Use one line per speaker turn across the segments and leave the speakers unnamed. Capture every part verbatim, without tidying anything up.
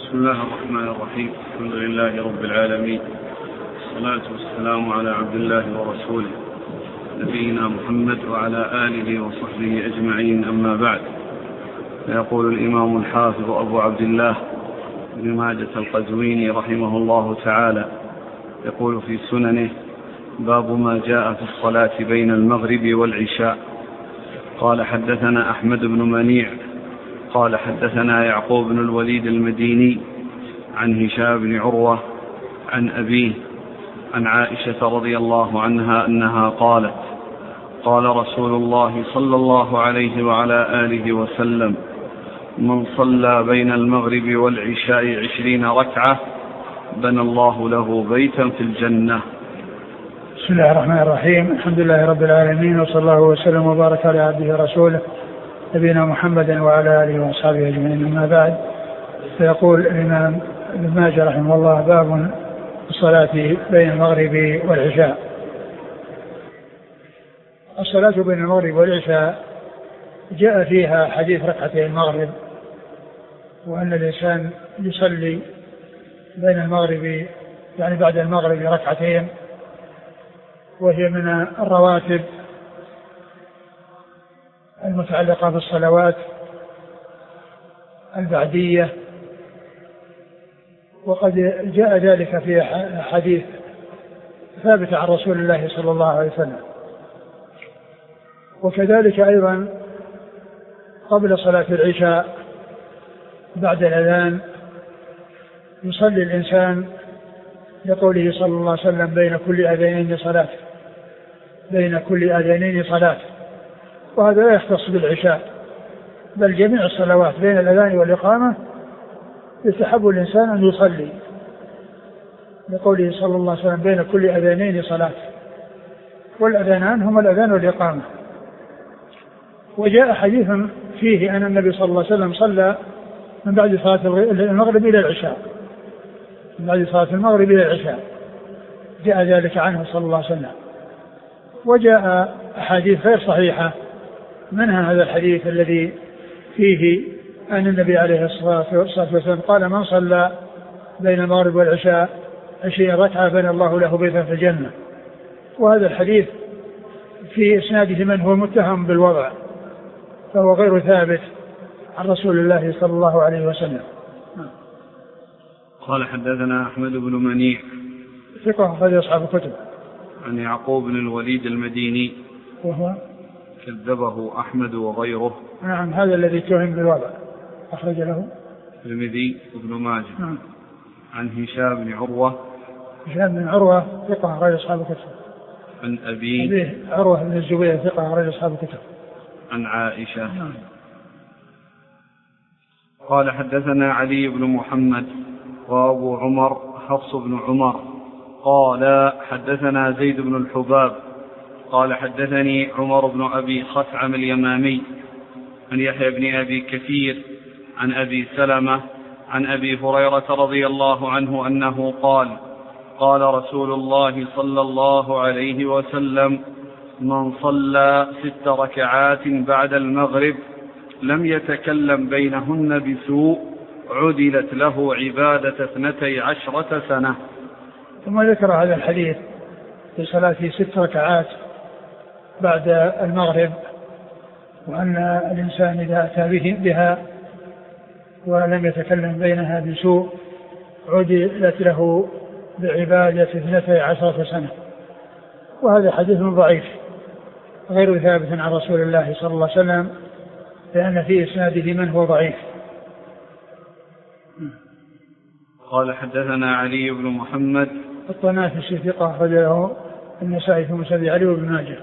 بسم الله الرحمن الرحيم. الحمد لله رب العالمين، والصلاة والسلام على عبد الله ورسوله نبينا محمد وعلى آله وصحبه أجمعين، أما بعد. فيقول الإمام الحافظ أبو عبد الله ابن ماجة القزويني رحمه الله تعالى، يقول في سننه: باب ما جاء في الصلاة بين المغرب والعشاء. قال: حدثنا أحمد بن منيع قال حدثنا يعقوب بن الوليد المديني عن هشام بن عروة عن أبيه عن عائشة رضي الله عنها أنها قالت: قال رسول الله صلى الله عليه وعلى آله وسلم: من صلى بين المغرب والعشاء عشرين ركعة بنى الله له بيتا في الجنة.
بسم الله الرحمن الرحيم. الحمد لله رب العالمين، وصلى الله وسلم وبارك على عبده ورسوله نبينا محمد وعلى آله وأصحابه أجمعين، أما بعد. فيقول الإمام ابن ماجه رحمه الله: باب الصلاة بين المغرب والعشاء. الصلاة بين المغرب والعشاء جاء فيها حديث ركعتي المغرب، وأن الإنسان يصلي بين المغرب يعني بعد المغرب ركعتين، وهي من الرواتب المتعلقة بالصلوات البعدية، وقد جاء ذلك في حديث ثابت عن رسول الله صلى الله عليه وسلم. وكذلك أيضا قبل صلاة العشاء بعد الأذان يصلي الإنسان لقوله صلى الله عليه وسلم: بين كل أذانين صلاة بين كل أذانين صلاة. وهذا لا يختص بالعشاء، بل جميع الصلوات بين الأذان والإقامة يستحب الإنسان أن يصلي لقوله صلى الله عليه وسلم: بين كل أذانين صلاة، والأذانان هما الأذان والإقامة. وجاء حديث فيه أن النبي صلى الله عليه وسلم صلى من بعد صلاة المغرب إلى العشاء من بعد صلاة المغرب إلى العشاء جاء ذلك عنه صلى الله عليه وسلم. وجاء أحاديث غير صحيحة، منها هذا الحديث الذي فيه أن النبي عليه الصلاة والسلام قال: من صلى بين المغرب والعشاء عشرين ركعة بنى الله له بيتا في الجنة. وهذا الحديث في إسناده من هو متهم بالوضع، فهو غير ثابت عن رسول الله صلى الله عليه وسلم.
قال: حدثنا أحمد بن منيع
ثقة أخرج أصحاب الكتب.
عن يعقوب بن الوليد المديني
وهو
كذبه أحمد وغيره.
نعم، هذا الذي اتهم بالوضع أخرج له
الترمذي وابن ماجه.
نعم.
عن هشام بن عروة
هشام بن عروة ثقة أخرج أصحاب الكتب.
عن أبيه
أبيه عروة بن الزبير ثقة أخرج أصحاب الكتب.
عن عائشة.
نعم.
قال: حدثنا علي بن محمد وأبو عمر حفص بن عمر قال: حدثنا زيد بن الحباب قال: حدثني عمر بن أبي خثعم اليمامي عن يحيى بن أبي كثير عن أبي سلمة عن أبي هريرة رضي الله عنه أنه قال: قال رسول الله صلى الله عليه وسلم: من صلى ست ركعات بعد المغرب لم يتكلم بينهن بسوء عدلت له عبادة اثنتي عشرة سنة.
ثم ذكر هذا الحديث في صلاة ست ركعات بعد المغرب، وأن الإنسان إذا أتى بها ولم يتكلم بينها بسوء عدلت له بعبادة اثنتي عشرة سنة. وهذا حديث ضعيف غير ثابت عن رسول الله صلى الله عليه وسلم، لأن في إسناده من هو ضعيف.
قال: حدثنا علي بن محمد
الطنافسي ثقة أخرج له النسائي في مسند علي وابن ماجه.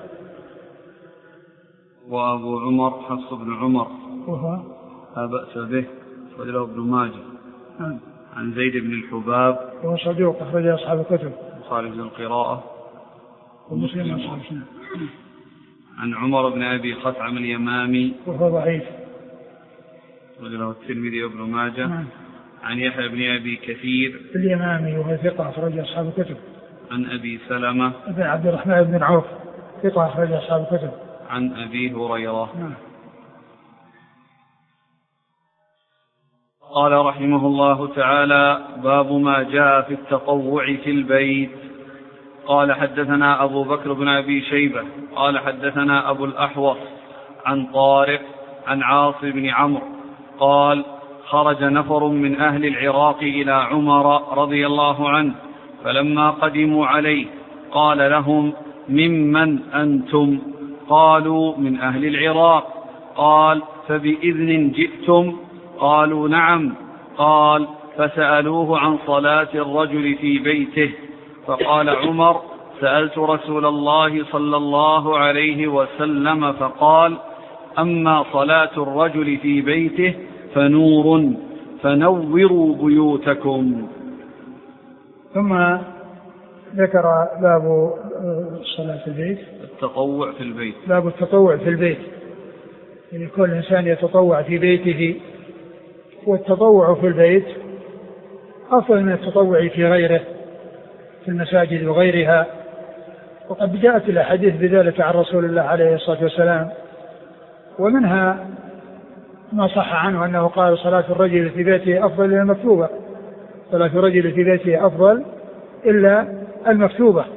وأبو عمر حفص بن عمر
وهو
لا بأس به أخرج له ابن ماجه.
نعم.
عن زيد بن الحباب
وهو صدوق أخرج أصحاب الكتب
خالد بن القراءة
ومسلم أصحاب السنة.
عن عمر بن أبي خثعم اليمامي
وهو ضعيف
أخرج له الترمذي وابن ماجه.
نعم.
عن يحيى بن أبي كثير
اليمامي وهو ثقة أخرج أصحاب الكتب.
عن أبي سلمة
بن عبد الرحمن بن عوف ثقة أخرج أصحاب الكتب.
عن أبي هريرة.
نعم.
قال رحمه الله تعالى: باب ما جاء في التطوع في البيت. قال: حدثنا أبو بكر بن أبي شيبة قال حدثنا أبو الأحوص عن طارق عن عاصم بن عمرو قال: خرج نفر من أهل العراق إلى عمر رضي الله عنه، فلما قدموا عليه قال لهم: ممن أنتم؟ قالوا: من أهل العراق. قال: فبإذن جئتم؟ قالوا: نعم. قال: فسألوه عن صلاة الرجل في بيته، فقال عمر: سألت رسول الله صلى الله عليه وسلم فقال: أما صلاة الرجل في بيته فنور، فنوروا بيوتكم.
ثم ذكر باب الصلاة في البيت،
التطوع في البيت. باب
التطوع في البيت، يعني كل إنسان يتطوع في بيته، والتطوع في البيت أفضل من التطوع في غيره في المساجد وغيرها، وقد جاءت الأحاديث بذلك عن رسول الله عليه الصلاة والسلام، ومنها ما صح عنه أنه قال: صلاة الرجل في بيته أفضل إلا المكتوبة، صلاة الرجل في بيته أفضل إلا المكتوبة.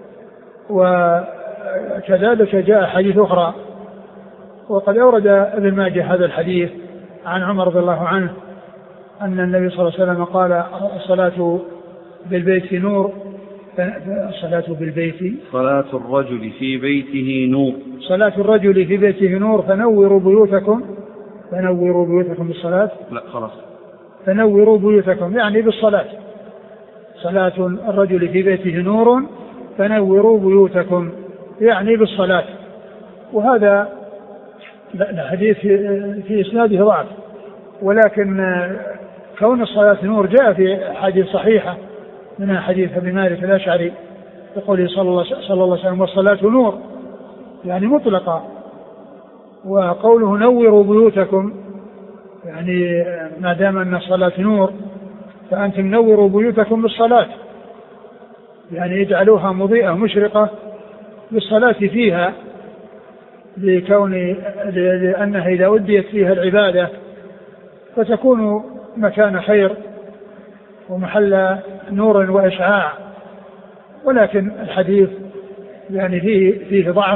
وكذلك جاء حديث أخرى، وقد أورد ابن ماجه هذا الحديث عن عمر رضي الله عنه أن النبي صلى الله عليه وسلم قال: الصلاة بالبيت نور، الصلاة بالبيت
صلاة الرجل في بيته نور،
صلاة الرجل في بيته نور، فنوروا بيوتكم، فنوروا بيوتكم بالصلاة،
لا خلاص،
فنوروا بيوتكم يعني بالصلاة. صلاة الرجل في بيته نور، فنوروا بيوتكم يعني بالصلاة. وهذا الحديث في إسناده ضعف، ولكن كون الصلاة نور جاء في حديث صحيحة منها حديث أبي مالك الأشعري يقول صلى الله عليه وسلم: والصلاة نور، يعني مطلقة. وقوله نوروا بيوتكم يعني ما دام أن الصلاة نور فأنتم نوروا بيوتكم بالصلاة، يعني اجعلوها مضيئة مشرقة بالصلاة فيها، لكون لأنها إذا أديت فيها العبادة فتكون مكان خير ومحل نور وإشعاع. ولكن الحديث يعني فيه, فيه ضعف،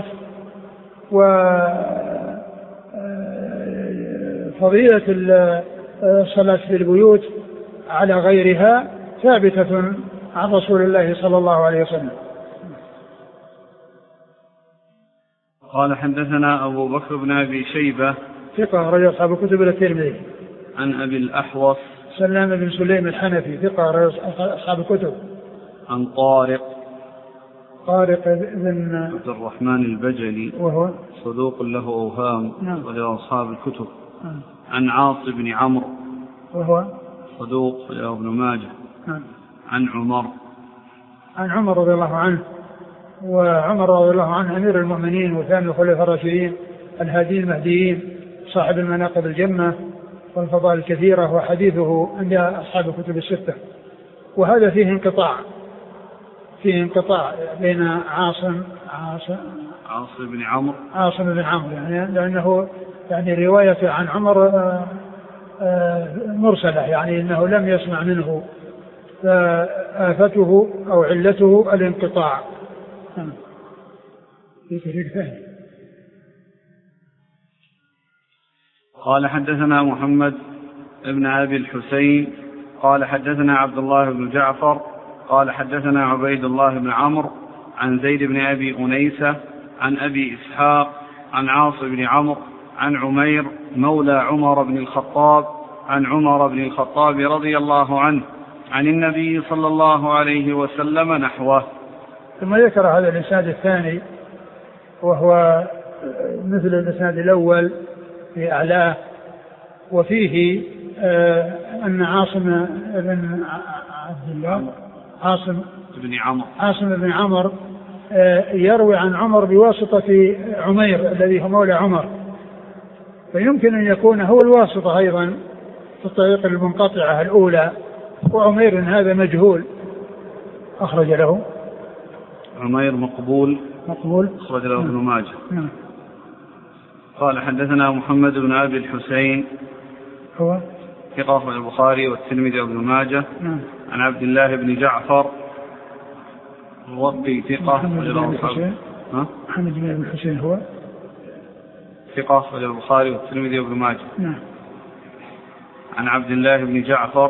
وفضيلة الصلاة في البيوت على غيرها ثابتة عن رسول الله صلى الله عليه وسلم.
قال: حدثنا أبو بكر بن أبي شيبة
ثقة رجل أصحاب الكتب الترمذي.
عن أبي الأحوص
سلام بن سليم الحنفي ثقة رجل أصحاب الكتب.
عن طارق
طارق بن
عبد الرحمن البجلي وهو صدوق له أوهام رجل أصحاب الكتب. نعم. عن عاصم بن عمرو
وهو
صدوق له ابن ماجه.
نعم.
عن عمر
عن عمر رضي الله عنه، وعمر رضي الله عنه أمير المؤمنين وثاني الخلفاء الراشدين الهادين المهديين صاحب المناقب الجمة والفضائل الكثيرة، وحديثه عند أصحاب الكتب الستة. وهذا فيه انقطاع فيه انقطاع بين عاصم عاصم
عاصم بن عمرو
عاصم بن عمرو يعني لأنه يعني رواية عن عمر مرسلة، يعني أنه لم يسمع منه، فآفته أو علته الانقطاع.
قال: حدثنا محمد ابن أبي الحسين قال حدثنا عبد الله بن جعفر قال حدثنا عبيد الله بن عمرو عن زيد بن أبي أنيسة عن أبي إسحاق عن عاصم بن عمرو عن عمير مولى عمر بن الخطاب عن عمر بن الخطاب رضي الله عنه عن النبي صلى الله عليه وسلم نحوه.
ثم ذكر هذا الإسناد الثاني وهو مثل الإسناد الأول في أعلاه، وفيه آه أن عاصم بن عبد الله عاصم
بن عمرو
عاصم بن عمرو آه يروي عن عمر بواسطة عمير الذي هو مولى عمر، فيمكن أن يكون هو الواسطة أيضا في الطريق المنقطعة الأولى، وعمير هذا مجهول أخرج له
عمير مقبول
مقبول
أخرج له ابن ماجه. قال: حدثنا محمد بن أبي الحسين
هو
ثقة أخرج البخاري والترمذي وابن ماجه.
نعم.
عن عبد الله بن جعفر الرقي ثقة
محمد بن الحسين. محمد بن الحسين هو
ثقة أخرج البخاري والترمذي وابن ماجه.
نعم.
عن عبد الله بن جعفر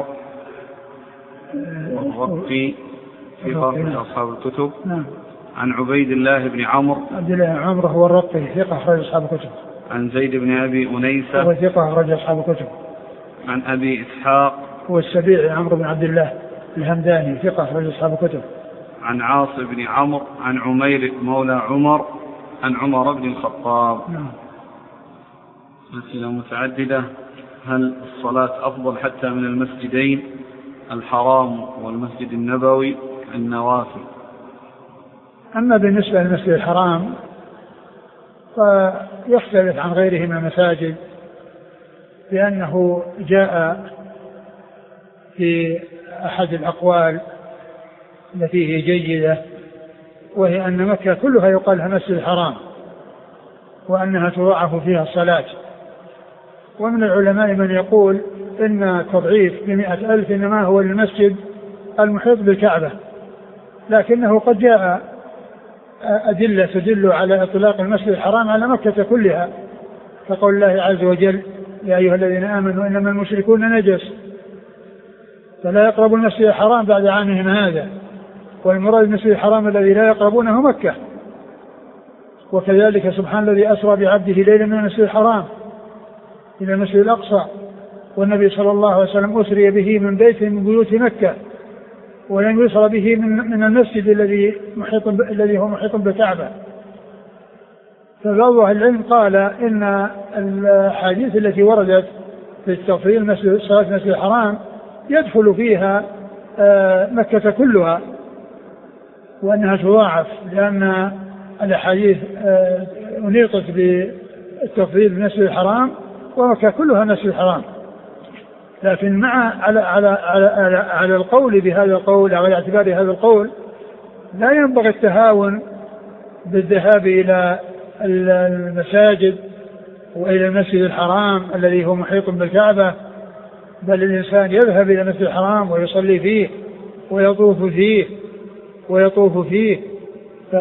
الرقي ثقة أخرج أصحاب الكتب.
نعم.
عن عبيد الله بن عمرو
عبد الله بن عمرو هو الرقي ثقة أخرج أصحاب الكتب.
عن زيد بن أبي أنيسة
هو ثقة أخرج أصحاب الكتب.
عن أبي إسحاق
هو السبيعي عمرو بن عبد الله الهمداني ثقة أخرج أصحاب الكتب.
عن عاص بن عمرو عن عمير مولى عمر عن عمر بن الخطاب.
نعم.
أسئلة متعددة. هل الصلاة أفضل حتى من المسجدين الحرام والمسجد النبوي النوافل؟
أما بالنسبة للمسجد الحرام فيختلف عن غيره من المساجد، لأنه جاء في أحد الأقوال التي هي جيدة، وهي أن مكة كلها يقال لها مسجد الحرام وأنها تضاعف فيها الصلاة. ومن العلماء من يقول إن تضعيف بمئة ألف إنما هو المسجد المحيط بالكعبة، لكنه قد جاء أدلة تدل على إطلاق المسجد الحرام على مكة كلها، كقول الله عز وجل: يا أيها الذين آمنوا إنما المشركون نجس فلا يقربوا المسجد الحرام بعد عامهم هذا، والمراد المسجد الحرام الذي لا يقربونه مكة. وكذلك سبحان الذي أسرى بعبده ليلا من المسجد الحرام إلى المسجد الأقصى، والنبي صلى الله عليه وسلم أسري به من بيت من بيوت مكة، ولم يسر به من, من المسجد الذي محيط الذي هو محيط بالكعبة. فبعض أهل العلم قال إن الحديث التي وردت في التفضيل مسجد صلاة المسجد الحرام يدخل فيها مكة كلها، وأنها تضاعف، لأن الأحاديث أنيطت بالتفضيل بالمسجد الحرام ومكة كلها مسجد الحرام. لكن مع على على على على, على القول بهذا القول أو على اعتبار هذا القول لا ينبغي التهاون بالذهاب إلى المساجد وإلى المسجد الحرام الذي هو محيط بالكعبة، بل الإنسان يذهب إلى المسجد الحرام ويصلي فيه ويطوف فيه ويطوف فيه ف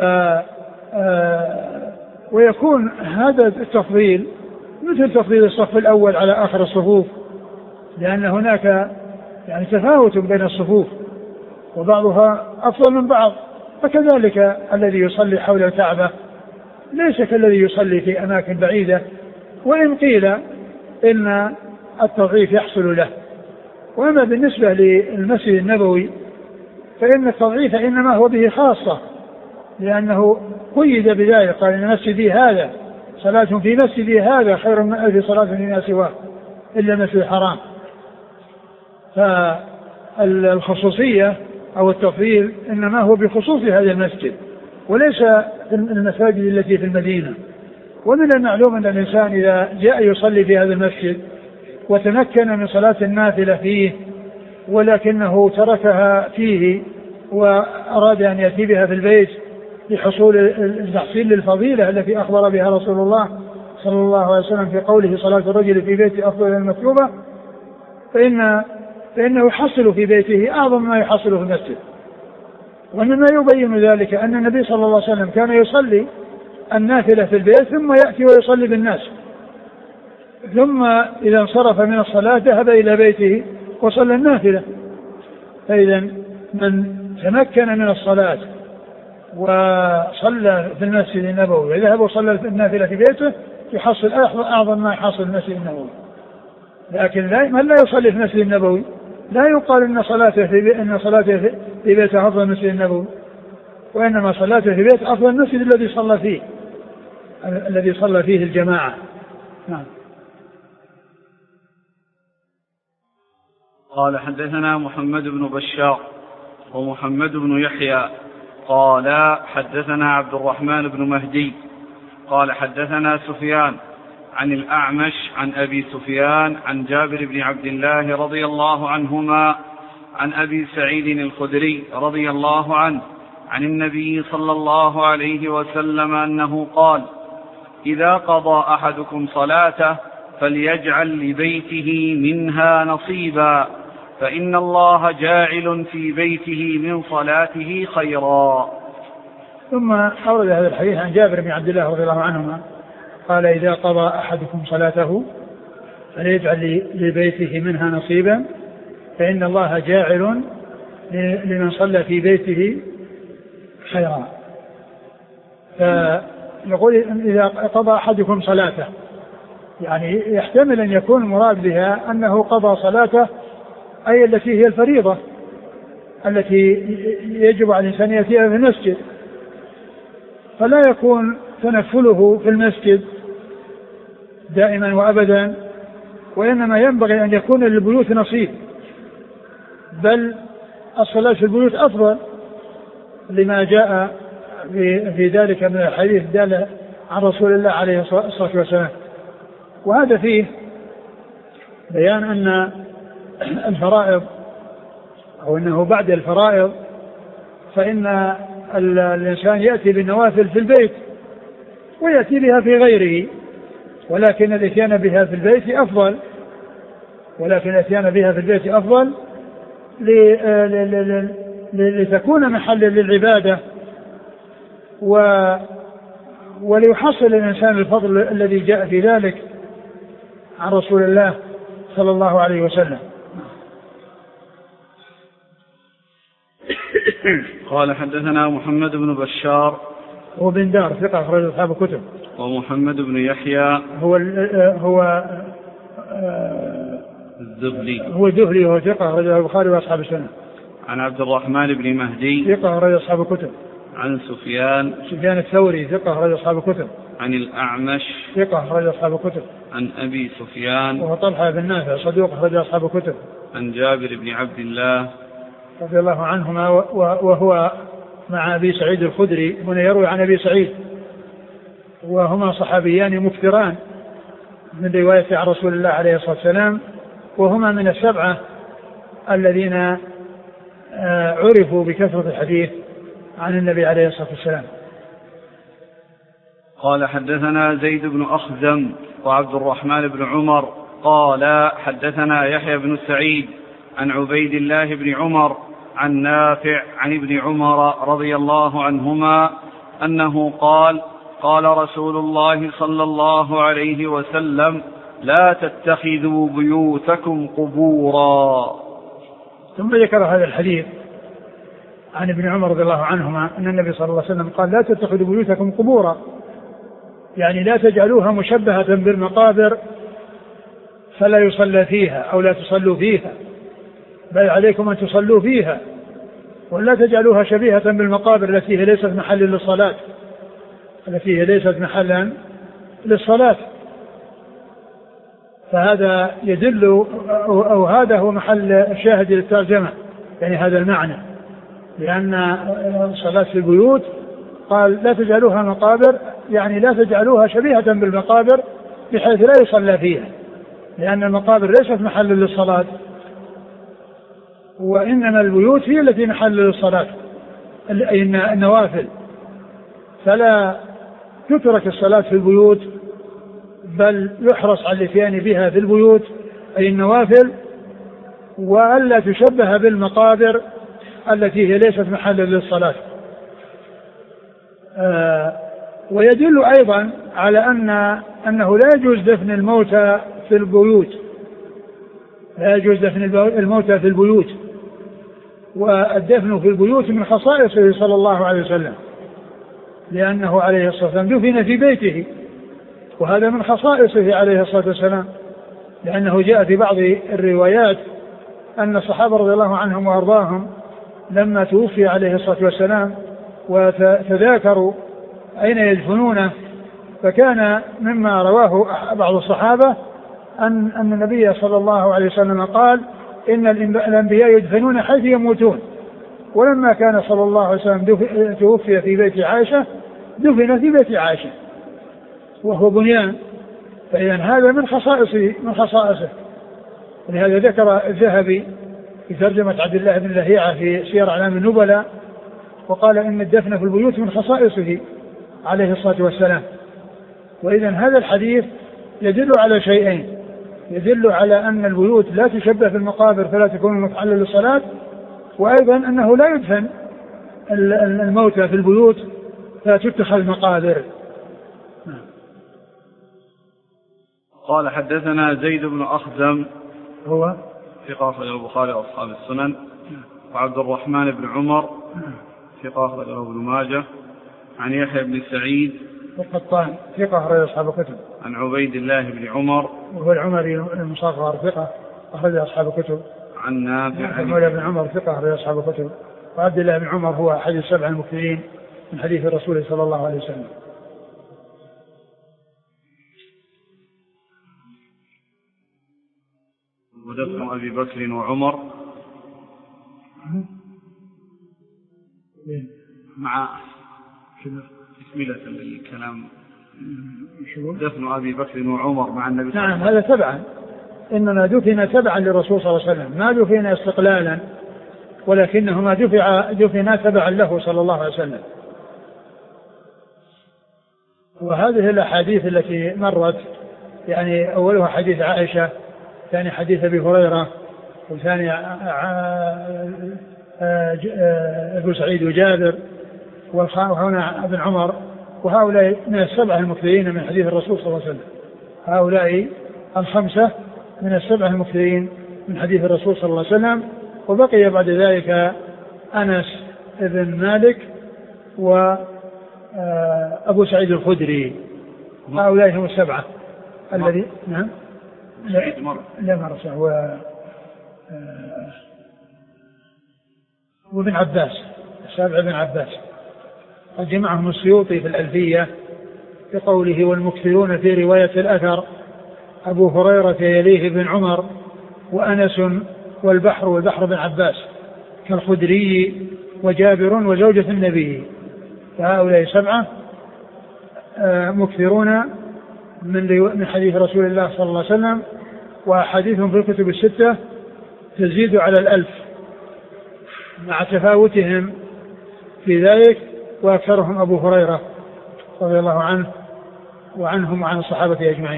ويكون هذا التفضيل مثل تفضيل الصف الأول على آخر الصفوف، لأن هناك يعني تفاوت بين الصفوف وبعضها أفضل من بعض. فكذلك الذي يصلي حول الكعبة ليس كالذي يصلي في أماكن بعيدة، وإن قيل إن التضعيف يحصل له. وأما بالنسبة للمسجد النبوي فإن التضعيف إنما هو به خاصة، لأنه قيد بذلك، قال إن مسجدي هذا صلاة في مسجدي هذا خير من ألف صلاة فيما سواه إلا المسجد الحرام. فالخصوصية أو التفضيل إنما هو بخصوص هذا المسجد وليس المساجد التي في المدينة. ومن المعلوم أن الإنسان إذا جاء يصلي في هذا المسجد وتمكن من صلاة النافلة فيه ولكنه تركها فيه وأراد أن يأتي بها في البيت لحصول التحصيل للفضيلة التي أخبر بها رسول الله صلى الله عليه وسلم في قوله: صلاة الرجل في بيته أفضل من المكتوبة، فإن فإنه يحصل في بيته أعظم ما يحصل في المسجد. ومما يبين ذلك أن النبي صلى الله عليه وسلم كان يصلي النافلة في البيت ثم يأتي ويصلي بالناس، ثم إذا انصرف من الصلاة ذهب إلى بيته وصلى النافلة. فإذا من تمكن من الصلاة وصلى في المسجد النبوي وذهب وصلى النافلة في بيته يحصل أعظم ما يحصل المسجد النبوي. لكن من لا يصلي في المسجد النبوي لا يقال إن صلاته في بي... إن صلاته في بيته أفضل المسجد النبوي، وإنما صلاته في بيت أفضل المسجد الذي صلى فيه الذي صلى فيه الجماعة. نعم.
قال: حدثنا محمد بن بشار ومحمد بن يحيى قال حدثنا عبد الرحمن بن مهدي قال حدثنا سفيان عن الأعمش عن أبي سفيان عن جابر بن عبد الله رضي الله عنهما عن أبي سعيد الخدري رضي الله عنه عن النبي صلى الله عليه وسلم أنه قال: إذا قضى أحدكم صلاته فليجعل لبيته منها نصيبا، فإن الله جاعل في بيته من صلاته خيرا.
ثم أورد هذا الحديث عن جابر بن عبد الله رضي الله عنهما قال: إذا قضى أحدكم صلاته فليجعل لبيته منها نصيبا، فإن الله جاعل لمن صلى في بيته خيرا. فيقول: إذا قضى أحدكم صلاته، يعني يحتمل أن يكون المراد بها أنه قضى صلاته أي التي هي الفريضة التي يجب على الإنسان يأتيها في المسجد، فلا يكون تنفله في المسجد دائما وأبدا، وإنما ينبغي أن يكون للبيوت نصيب، بل الصلاة في البيوت أفضل لما جاء في ذلك من الحديث دال عن رسول الله عليه الصلاة والسلام. وهذا فيه بيان أن الفرائض أو أنه بعد الفرائض فإن الإنسان يأتي بالنوافل في البيت ويأتي بها في غيره، ولكن الاتيان بها في البيت أفضل ولكن الاتيان بها في البيت أفضل لتكون محلا للعبادة وليحصل الإنسان الفضل الذي جاء في ذلك عن رسول الله صلى الله عليه وسلم.
قال: حدثنا محمد بن بشار
هو بن دار ثقة أخرج أصحاب الكتب.
ومحمد بن يحيى
هو هو
الذهلي
هو الذهلي وهو ثقة أخرج البخاري وأصحاب السنة.
عن عبد الرحمن بن مهدي
ثقة أخرج أصحاب الكتب.
عن سفيان
سفيان الثوري ثقة أخرج أصحاب الكتب.
عن الأعمش ثقة
أخرج أصحاب الكتب.
عن أبي سفيان
وهو طلحة بن نافع صدوق أخرج أصحاب الكتب.
عن جابر بن عبد الله
رضي الله عنهما وهو مع أبي سعيد الخدري، هنا يروي عن أبي سعيد، وهما صحابيان مكثران من رواية عن رسول الله عليه الصلاة والسلام، وهما من السبعة الذين عرفوا بكثرة الحديث عن النبي عليه الصلاة والسلام.
قال: حدثنا زيد بن أخزم وعبد الرحمن بن عمر قال: حدثنا يحيى بن سعيد عن عبيد الله بن عمر عن نافع عن ابن عمر رضي الله عنهما أنه قال: قال رسول الله صلى الله عليه وسلم: لا تتخذوا بيوتكم قبورا.
ثم ذكر هذا الحديث عن ابن عمر رضي الله عنهما أن النبي صلى الله عليه وسلم قال: لا تتخذوا بيوتكم قبورا، يعني لا تجعلوها مشبهة بالمقابر فلا يصلى فيها أو لا تصلوا فيها، بل عليكم أن تصلوا فيها، ولا تجعلوها شبيهة بالمقابر التي هي ليست محل للصلاة التي هي ليست محلا للصلاة. فهذا يدل أو هذا هو محل الشاهد للترجمة، يعني هذا المعنى، لأن الصلاة في البيوت قال لا تجعلوها مقابر، يعني لا تجعلوها شبيهة بالمقابر بحيث لا يصلى فيها، لأن المقابر ليست محل للصلاة، وإنما البيوت هي التي محل للصلاة أي النوافل، فلا تترك الصلاة في البيوت بل يحرص على الاتيان بها في البيوت أي النوافل، وألا تشبه بالمقابر التي هي ليست محل للصلاة. آه ويدل أيضا على أن أنه لا يجوز دفن الموتى في البيوت، لا يجوز دفن الموتى في البيوت، والدفن في البيوت من خصائصه صلى الله عليه وسلم، لأنه عليه الصلاة والسلام دفن في بيته، وهذا من خصائصه عليه الصلاة والسلام، لأنه جاء في بعض الروايات أن الصحابة رضي الله عنهم وأرضاهم لما توفي عليه الصلاة والسلام وتذاكروا أين يدفنونه، فكان مما رواه بعض الصحابة أن أن النبي صلى الله عليه وسلم قال: إن الأنبياء يدفنون حيث يموتون، ولما كان صلى الله عليه وسلم توفي في بيت عائشة دفن في بيت عائشة وهو بنيان، فإذن هذا من خصائصه من خصائصه ولهذا ذكر الذهبي في ترجمة عبد الله بن لهيعة في سير أعلام النبلاء وقال إن الدفن في البيوت من خصائصه عليه الصلاة والسلام. وإذن هذا الحديث يدل على شيئين: يدل على أن البيوت لا تشبه في المقابر فلا تكون مفعلة للصلاة، وأيضا أنه لا يدفن الموتى في البيوت فتتخذ مقابر.
قال حدثنا زيد بن أخزم
هو
ثقة أخرجه البخاري وأصحاب السنن، وعبد الرحمن بن عمر ثقة أخرجه ابن ماجه، عن يحيى بن سعيد
القطان ثقة أخرج أصحاب الكتب،
عن عبيد الله بن عمر
وهو العمري المصغر ثقة أخرج أصحاب الكتب،
عن نافع
عن مولى بن عمر ثقة أخرج أصحاب الكتب، وعبد الله بن عمر هو أحد السبع المكثرين من حديث الرسول صلى الله عليه وسلم.
ودفن أبي بكر وعمر مع تكملة الكلام. دفن أبي بكر وعمر مع النبي صلى الله عليه وسلم.
نعم، هذا تبعا، إننا دفن تبعا للرسول صلى الله عليه وسلم، ما دفن استقلالا، ولكنهما دفع دفنا تبعا له صلى الله عليه وسلم. وهذه الأحاديث التي مرت يعني أولها حديث عائشة، ثاني حديث أبي هريرة، وثاني أبو سعيد وجابر، وهنا ابن عمر، وهؤلاء من السبعة المكثرين من حديث الرسول صلى الله عليه وسلم. هؤلاء الخمسة من السبعة المكثرين من حديث الرسول صلى الله عليه وسلم. وبقي بعد ذلك أنس بن مالك وأبو سعيد الخدري. هؤلاء هم السبعة الذي نعم لا مرسى و وابن عباس، السابع بن عباس قد جمعهم السيوطي في الألفية بقوله: والمكثرون في رواية الأثر أبو هريرة يليه بن عمر وأنس والبحر والبحر بن عباس كالخدري وجابر وزوجة النبي. فهؤلاء سبعة مكثرون من حديث رسول الله صلى الله عليه وسلم، وأحاديثهم في الكتب الستة تزيد على الألف مع تفاوتهم في ذلك، وأكثرهم أبو هريرة رضي الله عنه وعنهم وعن الصحابة أجمعين.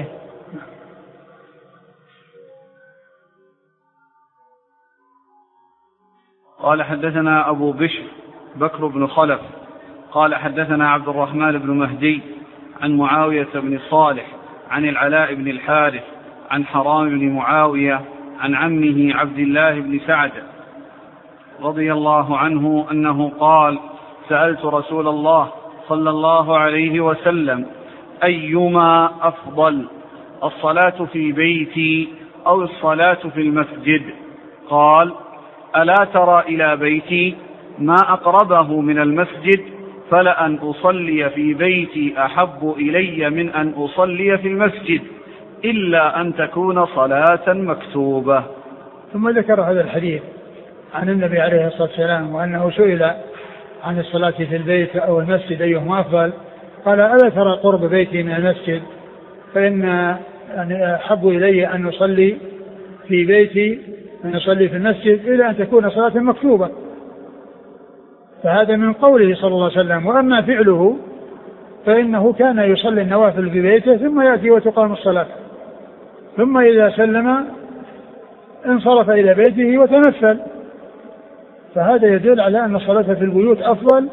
قال حدثنا أبو بشر بكر بن خلف قال حدثنا عبد الرحمن بن مهدي عن معاوية بن صالح عن العلاء بن الحارث عن حرام بن معاوية عن عمه عبد الله بن سعد رضي الله عنه أنه قال: سألت رسول الله صلى الله عليه وسلم: أيما أفضل، الصلاة في بيتي أو الصلاة في المسجد؟ قال: ألا ترى إلى بيتي ما أقربه من المسجد، فلأن أصلي في بيتي أحب إلي من أن أصلي في المسجد، إلا أن تكون صلاة مكتوبة.
ثم ذكر هذا الحديث عن النبي عليه الصلاة والسلام وأنه سئل عن الصلاة في البيت أو المسجد أيهما أفضل، قال: ألا ترى قرب بيتي من المسجد، فإن يعني أحب إلي أن أصلي في بيتي أن أصلي في المسجد إلى أن تكون صلاة مكتوبة. فهذا من قوله صلى الله عليه وسلم. وأما فعله فإنه كان يصلي النوافل في بيته ثم يأتي وتقام الصلاة، ثم إذا سلم انصرف إلى بيته وتنفل. فهذا يدل على أن الصلاة في البيوت أفضل،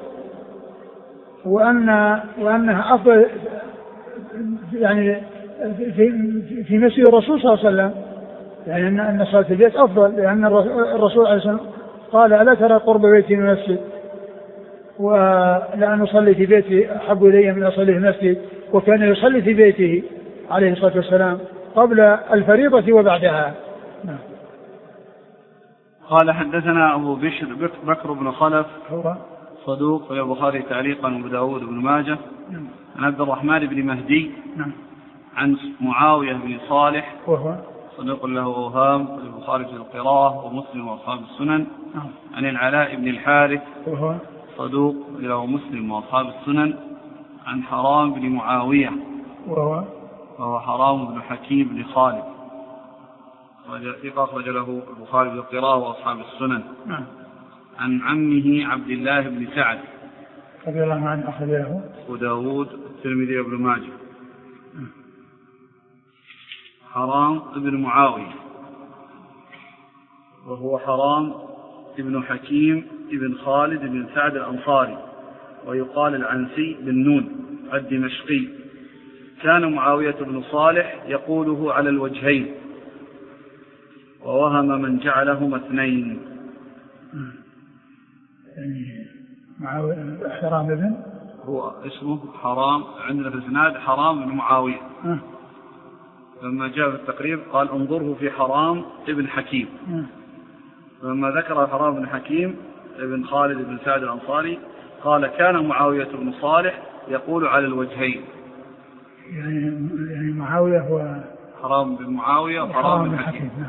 وأن وأنها أفضل يعني في في مسجد الرسول صلى الله عليه وسلم، يعني أن أن صلاة البيت أفضل، لأن الرسول عليه الصلاة والسلام قال: ألا ترى قرب بيتي من المسجد، ولأن أصلي في بيتي أحب إلي من أصلي في المسجد. وكان يصلي في بيته عليه الصلاة والسلام قبل الفريضة وبعدها. نعم.
قال حدثنا أبو بشر بكر بن خلف
هو
صدوق في البخاري تعليقا وأبو داود بن ماجه.
نعم.
عن عبد الرحمن بن مهدي.
نعم.
عن معاوية بن صالح
وهو
صدوق له أوهام في البخاري في القراءة ومسلم وأصحاب السنن.
نعم.
عن العلاء بن الحارث
وهو
صدوق له مسلم وأصحاب السنن. عن حرام بن معاوية
وهو
وهو حرام بن حكيم بن خالد أخرج له البخاري في القراءة وأصحاب السنن.
نعم.
عن عمه عبد الله بن سعد
رضي الله عنه أخرج له
وداود الترمذي وابن ماجه. حرام بن معاوية، وهو حرام ابن حكيم ابن خالد بن سعد الأنصاري، ويقال العنسي بن نون الدمشقي. كان معاوية بن صالح يقوله على الوجهين، ووهم من جعلهما اثنين.
حرام بن
هو اسمه حرام عندنا في الإسناد حرام بن معاوية.
أه.
لما جاء في التقريب قال انظره في حرام ابن حكيم.
أه.
لما ذكر حرام بن حكيم ابن خالد بن سعد الأنصاري قال كان معاوية بن صالح يقول على الوجهين،
يعني يعني معاوية هو
حرام بن معاوية وحرام بن حكيم.
نعم.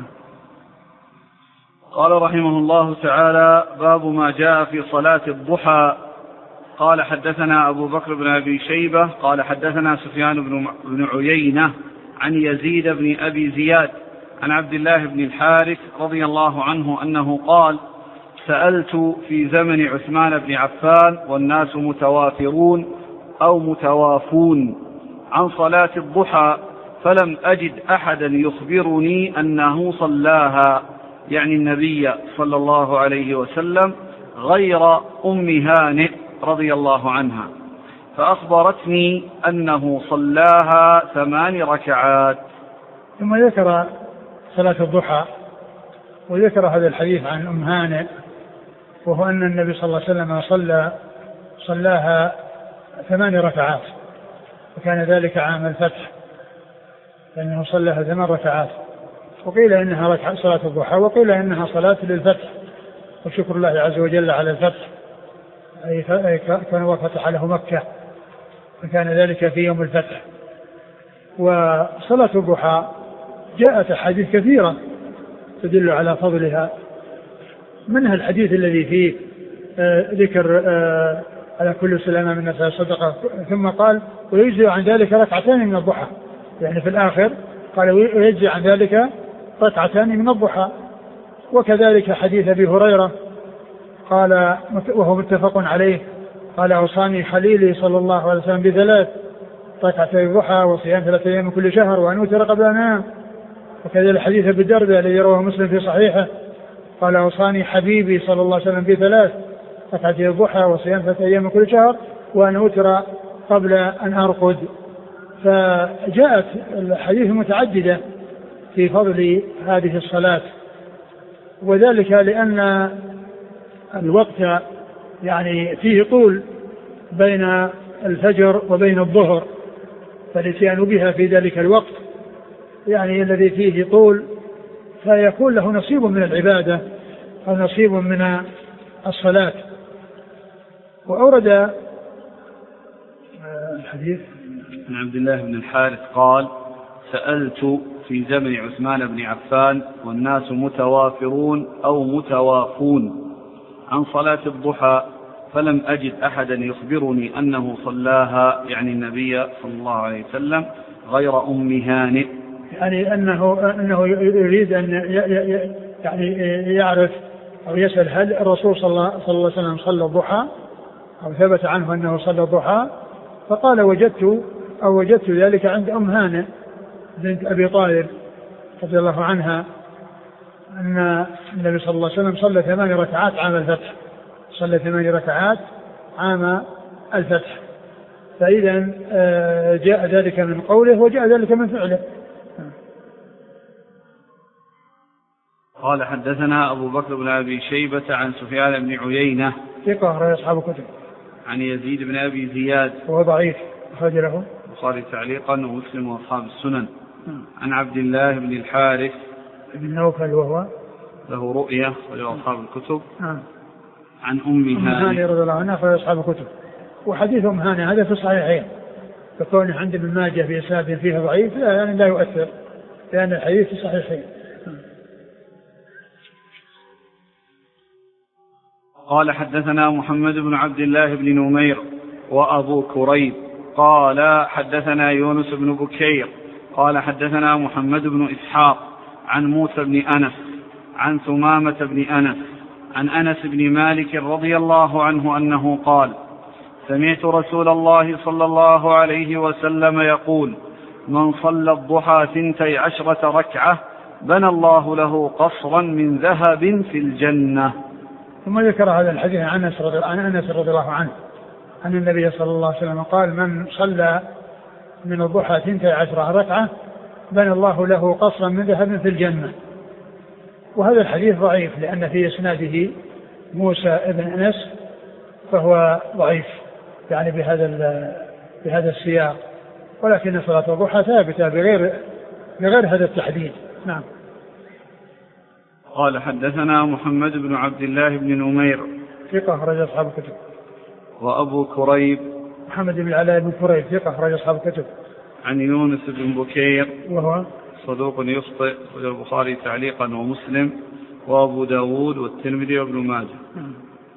قال رحمه الله تعالى: باب ما جاء في صلاة الضحى. قال حدثنا أبو بكر بن أبي شيبة قال حدثنا سفيان بن عيينة عن يزيد بن أبي زياد عن عبد الله بن الحارث رضي الله عنه أنه قال: سألت في زمن عثمان بن عفان والناس متوافرون أو متوافون عن صلاة الضحى فلم أجد أحدا يخبرني أنه صلاها، يعني النبي صلى الله عليه وسلم، غير أم هانئ رضي الله عنها، فأخبرتني أنه صلاها ثمان ركعات.
ثم ذكر صلاة الضحى وذكر هذا الحديث عن أم هانئ، وهو أن النبي صلى الله عليه وسلم صلى صلاها ثمان ركعات، وكان ذلك عام الفتح، لأنه صلاها ثمان ركعات، وقيل إنها ركعة صلاة الضحى، وقيل إنها صلاة للفتح وشكر الله عز وجل على الفتح، أي كان وفتح له مكة، فكان ذلك في يوم الفتح. وصلاة الضحى جاءت أحاديث كثيرة تدل على فضلها، منها الحديث الذي فيه آه ذكر آه على كل سلامة من نفسها صدقة، ثم قال: ويجزي عن ذلك ركعتان من الضحى، يعني في الآخر قال: ويجزي عن ذلك ركعتان من الضحى. وكذلك حديث أبي هريرة قال وهو متفق عليه قال: أوصاني خليلي صلى الله عليه وسلم بثلاث: ركعتي الضحى وصيام ثلاثة أيام من كل شهر وأن أوتر قبل أن أنام. وكذلك حديث أبي الدرداء الذي رواه مسلم في صحيحه قال: أوصاني حبيبي صلى الله عليه وسلم بثلاث: ركعتي الضحى وصيام ثلاثة أيام من كل شهر وأن أوتر قبل أن أرقد. فجاءت الحديث متعددة في فضل هذه الصلاة، وذلك لأن الوقت يعني فيه طول بين الفجر وبين الظهر، فالاتيان بها في ذلك الوقت يعني الذي فيه طول فيكون له نصيب من العبادة أو نصيب من الصلاة. وأورد الحديث
عن عبد الله بن الحارث قال: سألت في زمن عثمان بن عفان والناس متوافرون أو متوافون عن صلاة الضحى فلم أجد أحدا يخبرني أنه صلاها، يعني النبي صلى الله عليه وسلم، غير أم هانئ.
يعني أنه, أنه يريد أن يعني يعرف أو يسأل هل الرسول صلى الله عليه وسلم صلى الضحى أو ثبت عنه أنه صلى الضحى، فقال: وجدت أو وجدت ذلك عند أم هانئ بنت أبي طالب رضي الله عنها، أن النبي صلى الله عليه وسلم صلى ثمان ركعات عام الفتح، صلى ثمان ركعات عام الفتح. فإذا جاء ذلك من قوله وجاء ذلك من فعله.
قال: حدثنا أبو بكر بن أبي شيبة عن سفيان بن عيينة
ثقة رواه أصحاب الكتب،
عن يزيد بن أبي زياد
وهو ضعيف أخرج له
البخاري تعليقا ومسلم وأصحاب السنن. عن عبد الله بن الحارث
بن نوفل وهو
له رؤية وله أصحاب الكتب.
آه.
عن أم هانئ
رضي الله عنها وله أصحاب الكتب. وحديث أم هانئ هذا في الصحيحين، فكونه عند ابن ماجه بإسناد فيه ضعيف لا يعني لا يؤثر، لأن الحديث في الصحيحين.
قال: حدثنا محمد بن عبد الله بن نمير وأبو كريب قال: حدثنا يونس بن بكير قال: حدثنا محمد بن إسحاق عن موسى بن أنس عن ثمامة بن أنس عن أنس بن مالك رضي الله عنه أنه قال: سمعت رسول الله صلى الله عليه وسلم يقول: من صلى الضحى ثنتي عشرة ركعة بنى الله له قصرا من ذهب في الجنة.
ثم ذكر هذا الحديث عن أنس رضي, عن أنس رضي الله عنه أن النبي صلى الله عليه وسلم قال من صلى من الضحى ثنتي عشرة ركعة بنى الله له قصرا من ذهب في الجنة. وهذا الحديث ضعيف لأن في إسناده موسى ابن أنس فهو ضعيف يعني بهذا بهذا السياق، ولكن صلاة الضحى ثابتة بغير بغير هذا التحديد. نعم.
قال حدثنا محمد بن عبد الله بن نمير
ثقة أخرج أصحاب الكتب.
وأبو كريب
محمد بن العلاء بن كريب ثقة أخرج أصحاب الكتب.
عن يونس بن بكير
وهو
صدوق يخطئ وله البخاري تعليقا ومسلم وأبو داود والترمذي وابن ماجه.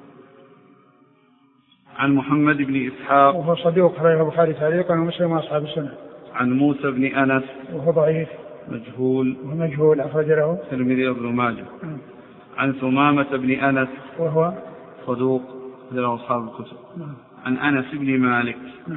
عن محمد بن إسحاق
وهو صدوق أخرجه البخاري تعليقا ومسلم وأصحاب السنة.
عن موسى بن أنس
وهو ضعيف
مجهول
ومجهول أخرج له
الترمذي وابن ماجه. عن ثمامة بن أنس
وهو
صدوق له أصحاب الكتب. عن أنس بن مالك.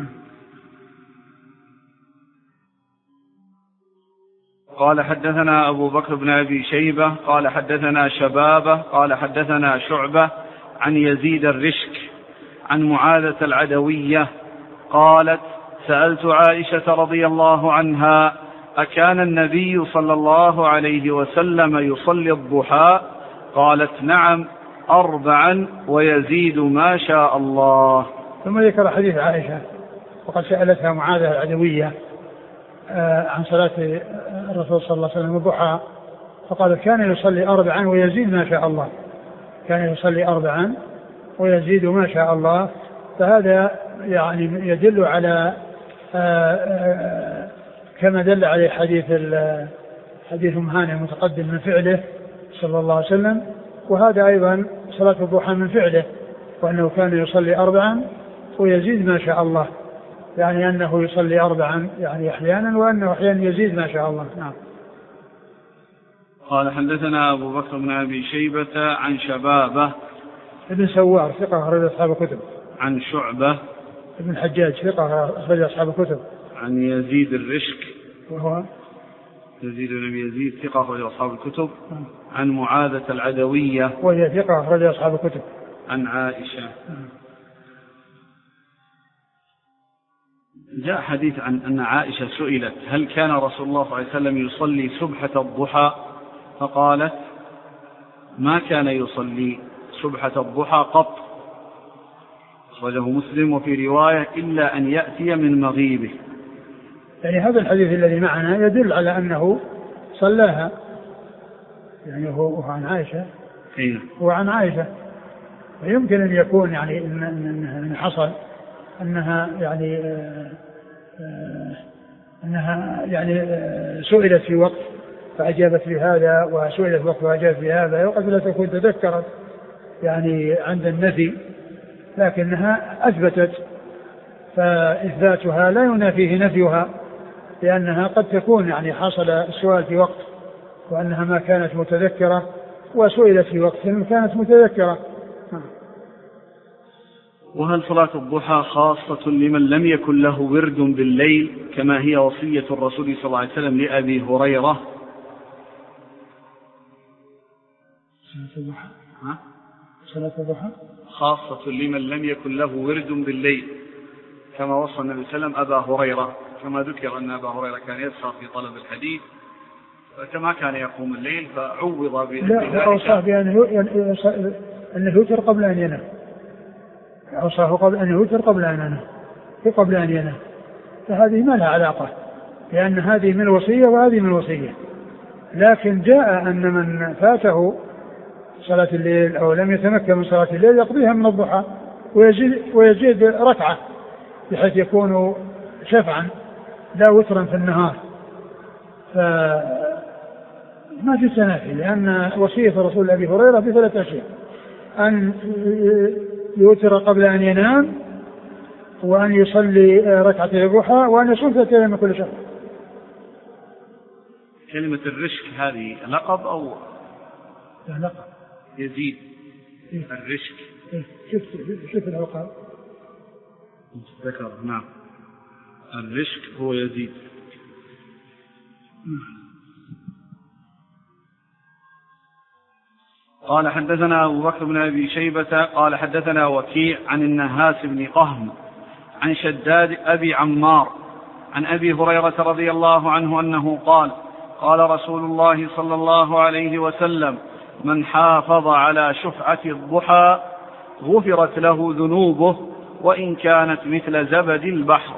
قال حدثنا أبو بكر بن أبي شيبة قال حدثنا شبابة قال حدثنا شعبة عن يزيد الرشك عن معاذة العدوية قالت سألت عائشة رضي الله عنها أكان النبي صلى الله عليه وسلم يصلي الضحى؟ قالت نعم أربعا ويزيد ما شاء الله.
ثم ذكر حديث عائشة وقد سألتها معاذة العدوية عن صلاة الرسول صلى الله عليه وسلم الضحى فقالت كان يصلي أربعا ويزيد ما شاء الله، كان يصلي أربعا ويزيد ما شاء الله. فهذا يعني يدل على آآ آآ كما دل عليه حديث حديث مهان المتقدم من فعله صلى الله عليه وسلم، وهذا أيضا صلاة الضحى من فعله وأنه كان يصلي أربعا ويزيد ما شاء الله، يعني أنه يصلي أربعا يعني أحيانا وأنه أحيانا يزيد ما شاء الله. نعم.
قال حدثنا أبو بكر بن أبي شيبة عن شبابة
ابن سوار ثقة أخرج أصحاب الكتب.
عن شعبة
ابن حجاج ثقة أخرج أصحاب الكتب.
عن يزيد الرشك
وهو
يزيد بن يزيد ثقة أخرج أصحاب الكتب. عن معاذة العدوية
وهي ثقة أخرج أصحاب الكتب.
عن عائشة. جاء حديث عن أن عائشة سئلت هل كان رسول الله صلى الله عليه وسلم يصلي سبحة الضحى؟ فقالت ما كان يصلي سبحة الضحى قط، أخرجه مسلم وفي رواية إلا أن يأتي من مغيبه.
يعني هذا الحديث الذي معنا يدل على أنه صلاها، يعني هو عن عائشة
إيه؟
هو عن عائشة، ويمكن أن يكون يعني إن حصل أنها يعني آه أنها يعني آه سئلت في وقت فأجابت بهذا وسئلت في وقت فأجابت بهذا، وقد لا تكون تذكرت يعني عند النفي، لكنها أثبتت، فإثباتها لا ينافيه نفيها، لأنها قد تكون يعني حصل السؤال في وقت وأنها ما كانت متذكرة وسئلت في وقت كانت متذكرة.
وهل صلاة الضحى خاصة لمن لم يكن له ورد بالليل كما هي وصية الرسول صلى الله عليه وسلم لأبي هريرة؟
صلاة الضحى ها؟ صلاة الضحى
خاصة لمن لم يكن له ورد بالليل كما وصى النبي صلى الله عليه وسلم أبا هريرة، كما ذكر أن أبا هريرة كان يسعى في طلب الحديث كما كان يقوم الليل فعوض بذلك.
لا، أوصاه بأنه أنه يوتر قبل أن ينام، أوصاه قبل أن يوتر قبل أن ينام قبل أن ينام، فهذه ما لها علاقة، لأن هذه من الوصية وهذه من الوصية. لكن جاء أن من فاته صلاة الليل أو لم يتمكن من صلاة الليل يقضيها من الضحى ويزيد, ويزيد ركعة بحيث يكون شفعا لا وترا في النهار، فما في تنافي، لأن وصية رسول أبي هريرة بثلاث أشياء: أن يوتر قبل أن ينام، وأن يصلي ركعتي الضحى، وأن يصوم ثلاثة أيام كل شهر.
كلمة الرشك هذه لقب أو
لا لقب؟
يزيد إيه؟ الرشك
إيه؟ شوف شوف العقاب
ذكر. نعم، الرشك هو يزيد. قال حدثنا أبو بكر بن أبي شيبة قال حدثنا وكيع عن النهاس بن قهم عن شداد أبي عمار عن أبي هريرة رضي الله عنه أنه قال قال رسول الله صلى الله عليه وسلم من حافظ على شفعة الضحى غفرت له ذنوبه وإن كانت مثل زبد البحر.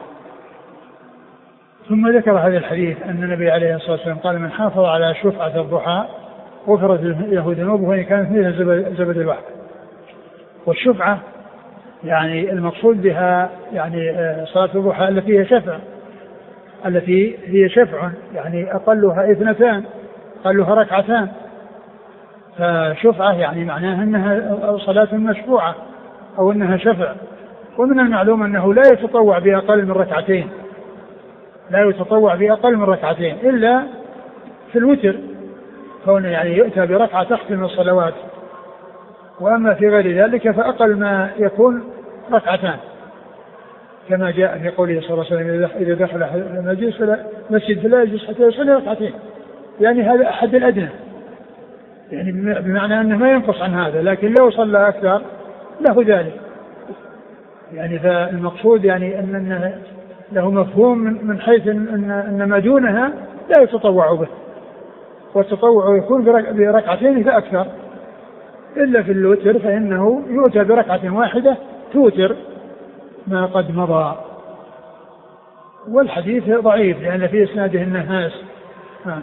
ثم ذكر هذا الحديث أن النبي عليه الصلاة والسلام قال من حافظ على شفعة الضحى غفرت له ذنوبه وإن كانت مثل زبد البحر. والشفعة يعني المقصود بها يعني صلاة الضحى التي هي شفع التي هي شفع يعني أقلها اثنتان أقلها ركعتان. فشفعة يعني معناها أنها صلاة مشفوعة أو أنها شفع. ومن المعلوم أنه لا يتطوع بأقل من ركعتين لا يتطوع بأقل من ركعتين إلا في الوتر كون يعني يؤتى بركعة تختم الصلوات. وأما في غير ذلك فأقل ما يكون ركعتان كما جاء في قوله صلى الله عليه وسلم إذا دخل المسجد فلا مسجد فلا يجلس حتى يصلي ركعتين. يعني هذا أحد الأدنى يعني بمعنى أنه ما ينقص عن هذا لكن لو صلى أكثر له ذلك. يعني فالمقصود يعني أن له مفهوم من حيث أن, أن ما دونها لا يتطوع به والتطوع يكون بركعتين فأكثر إلا في الوتر فإنه يؤتى بركعة واحدة توتر ما قد مضى. والحديث ضعيف لأن في إسناده النهاس. ها.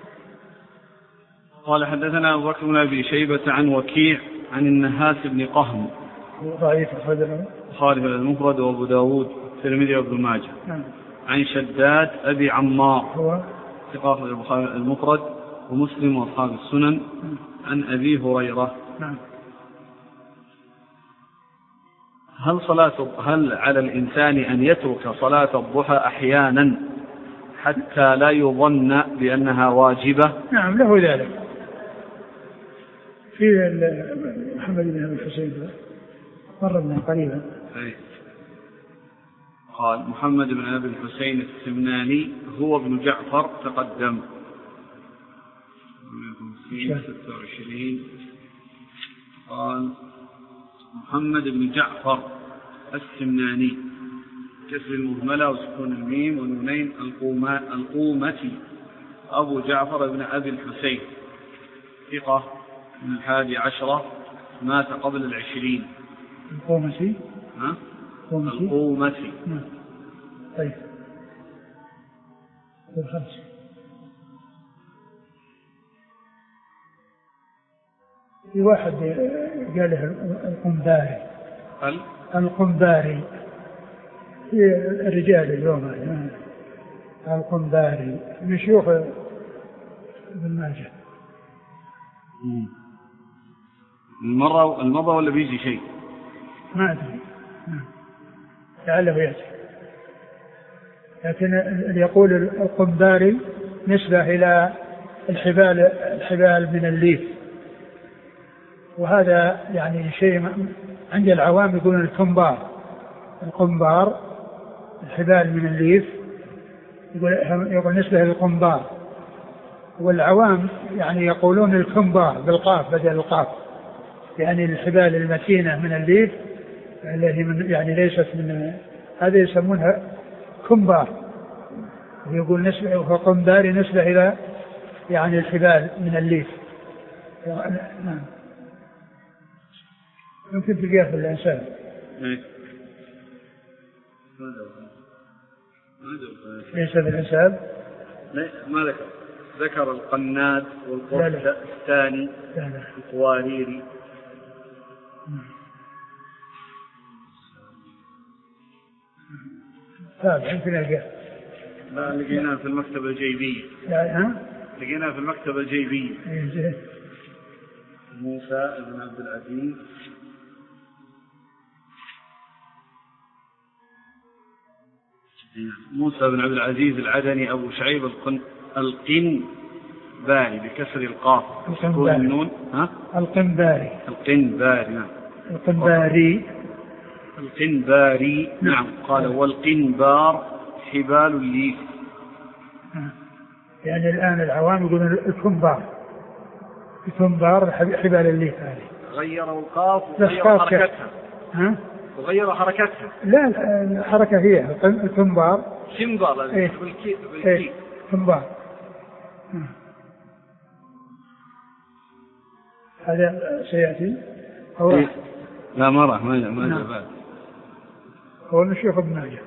قال حدثنا أبو بكر بن أبي شيبة عن وكيع عن النهاس بن قهم
ضعيف
خالف المفرد وأبو داود الترمذي وابن ماجه. عن شداد أبي عمار
هو
ثقة المفرد ومسلم وأصحاب السنن. عن أبي هريرة.
نعم.
هل صلاة هل على الإنسان أن يترك صلاة الضحى أحيانا حتى لا يظن بأنها واجبة؟
نعم له ذلك. في محمد بن أبي الحسين مر من قريبا
قال محمد بن أبي الحسين السمناني هو ابن جعفر تقدم ستة وعشرين. قال محمد بن جعفر السمناني كسر المهملة وسكون الميم ونونين القومة أبو جعفر بن أبي الحسين ثقة من الحادي عشرة مات قبل العشرين.
القومة
ها القومة.
طيب الخمس. في واحد قاله القنباري
هل
القنباري في الرجال اليوم القنباري من شيوخ ابن ماجه.
المرة المرة ولا بيجي شيء
ما أدري لعله يأتي. لكن يقول القنباري نسبة إلى الحبال الحبال من الليف وهذا يعني شيء عند العوام يقولون الكمبار القنبار الحبال من الليف يقول, يقول نسبة للقنبار. والعوام يعني يقولون الكمبار بالقاف بدل القاف يعني الحبال المتينة من الليف التي من يعني ليست من هذه يسمونها كمبار ويقول نسبة وقنباري نسبة إلى يعني الحبال من الليف. نعم يمكن تلقاه في الإنسان. ليس في الإنسان
ما ذكر ذكر القناد والقرص الثاني القواريري.
هذا يمكن ألقاه.
لا لقيناه في المكتبة الجيبية.
لا ها
لقيناه في المكتبة الجيبية.
إيه
موسى بن عبد العزيز موسى بن عبد العزيز العدني أبو شعيب القن القنباري بكسر القاف وسكون النون. ها القنباري
القنباري
نعم
القنباري
القنباري نعم. قال والقنبار حبال الليف
يعني الآن العوام يقولون الكمبار، الكمبار حبال الليف هذه.
غيروا القاف وغيروا حركتها.
ها؟
وغيروا حركتها.
لا الحركة فيها الكمبار.
كمبار.
إيه؟
بالكي.
إيه؟ كمبار. هذا سيأتي أو
إيه؟ لا ما راح ما ما جاء بعد.
هو الشيخ ابن ماجه.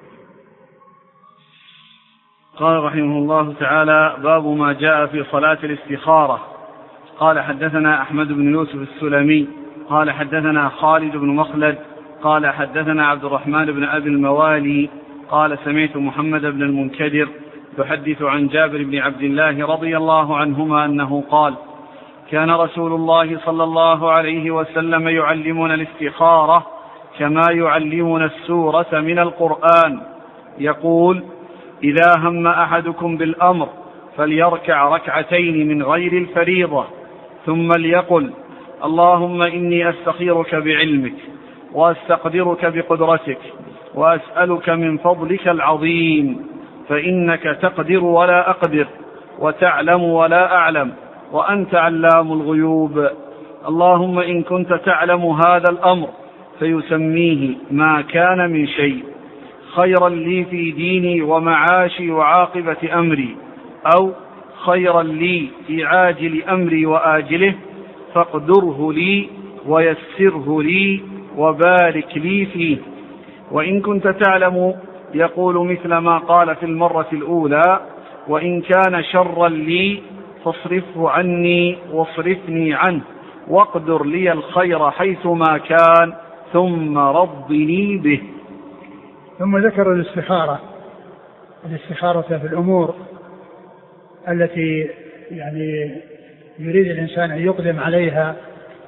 قال رحمه الله تعالى: باب ما جاء في صلاة الاستخارة. قال حدثنا أحمد بن يوسف السلمي قال حدثنا خالد بن مخلد قال حدثنا عبد الرحمن بن أبي الموالي قال سمعت محمد بن المنكدر يحدث عن جابر بن عبد الله رضي الله عنهما أنه قال: كان رسول الله صلى الله عليه وسلم يعلمنا الاستخارة كما يعلمنا السورة من القرآن، يقول: إذا هم أحدكم بالأمر فليركع ركعتين من غير الفريضة ثم ليقل: اللهم إني أستخيرك بعلمك وأستقدرك بقدرتك وأسألك من فضلك العظيم فإنك تقدر ولا أقدر وتعلم ولا أعلم وأنت علام الغيوب. اللهم إن كنت تعلم هذا الأمر فيسميه ما كان من شيء خيرا لي في ديني ومعاشي وعاقبة أمري، أو خيرا لي في عاجل أمري وآجله، فاقدره لي ويسره لي وبارك لي فيه. وإن كنت تعلم يقول مثل ما قال في المرة الأولى: وإن كان شرا لي فاصرفه عني واصرفني عنه واقدر لي الخير حيثما كان ثم رضني به.
ثم ذكر الاستخارة الاستخارة في الأمور التي يعني يريد الإنسان أن يقدم عليها،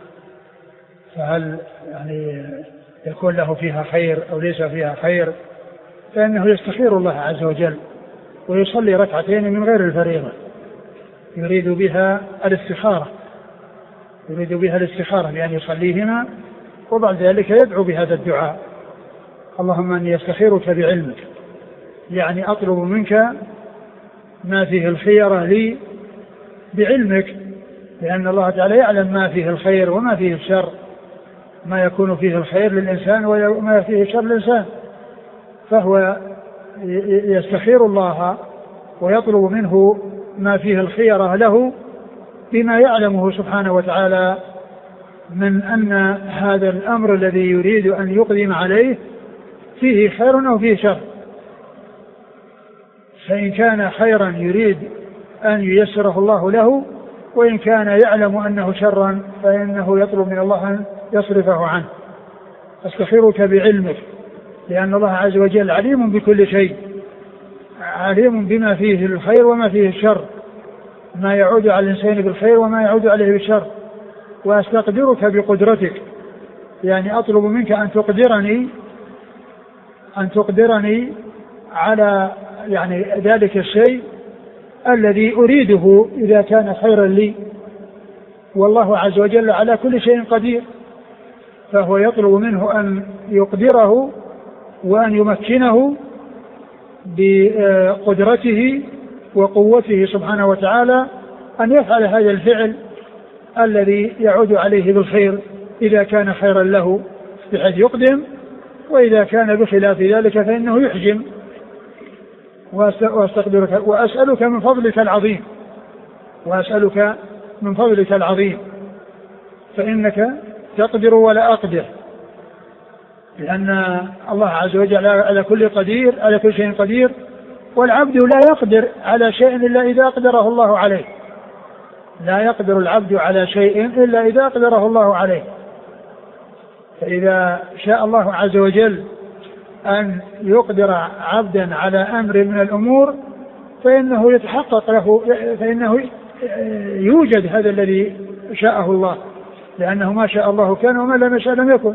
فهل يعني يكون له فيها خير أو ليس فيها خير، فإنه يستخير الله عز وجل ويصلي ركعتين من غير الفريضة يريد بها الاستخارة يريد بها الاستخارة لأن يصليهما، وبعد ذلك يدعو بهذا الدعاء: اللهم أني أستخيرك بعلمك، يعني أطلب منك ما فيه الخير لي بعلمك، لأن الله تعالى يعلم ما فيه الخير وما فيه الشر، ما يكون فيه الخير للإنسان وما فيه الشر للإنسان، فهو يستخير الله ويطلب منه ما فيه الخير له بما يعلمه سبحانه وتعالى من أن هذا الأمر الذي يريد أن يقدم عليه فيه خير أو فيه شر. فإن كان خيرا يريد أن ييسره الله له، وإن كان يعلم أنه شرا فإنه يطلب من الله أن يصرفه عنه. أستخيرك بعلمك، لأن الله عز وجل عليم بكل شيء، عليم بما فيه الخير وما فيه الشر، ما يعود على الإنسان بالخير وما يعود عليه بالشر. وأستقدرك بقدرتك، يعني أطلب منك أن تقدرني أن تقدرني على يعني ذلك الشيء الذي أريده إذا كان خيرا لي، والله عز وجل على كل شيء قدير، فهو يطلب منه أن يقدره وأن يمكنه بقدرته وقوته سبحانه وتعالى أن يفعل هذا الفعل الذي يعود عليه بالخير إذا كان خيرا له بحيث يقدم، وإذا كان بخلاف ذلك فإنه يحجم. وأستقدرك وأسألك من فضلك العظيم وأسألك من فضلك العظيم فإنك تقدر ولا أقدر، لأن الله عز وجل على كل قدير على كل شيء قدير، والعبد لا يقدر على شيء إلا إذا أقدره الله عليه. لا يقدر العبد على شيء إلا إذا أقدره الله عليه. فإذا شاء الله عز وجل أن يقدر عبدا على أمر من الأمور فإنه يتحقق له، فإنه يوجد هذا الذي شاءه الله، لأنه ما شاء الله كان وما لم يشاء لم يكن.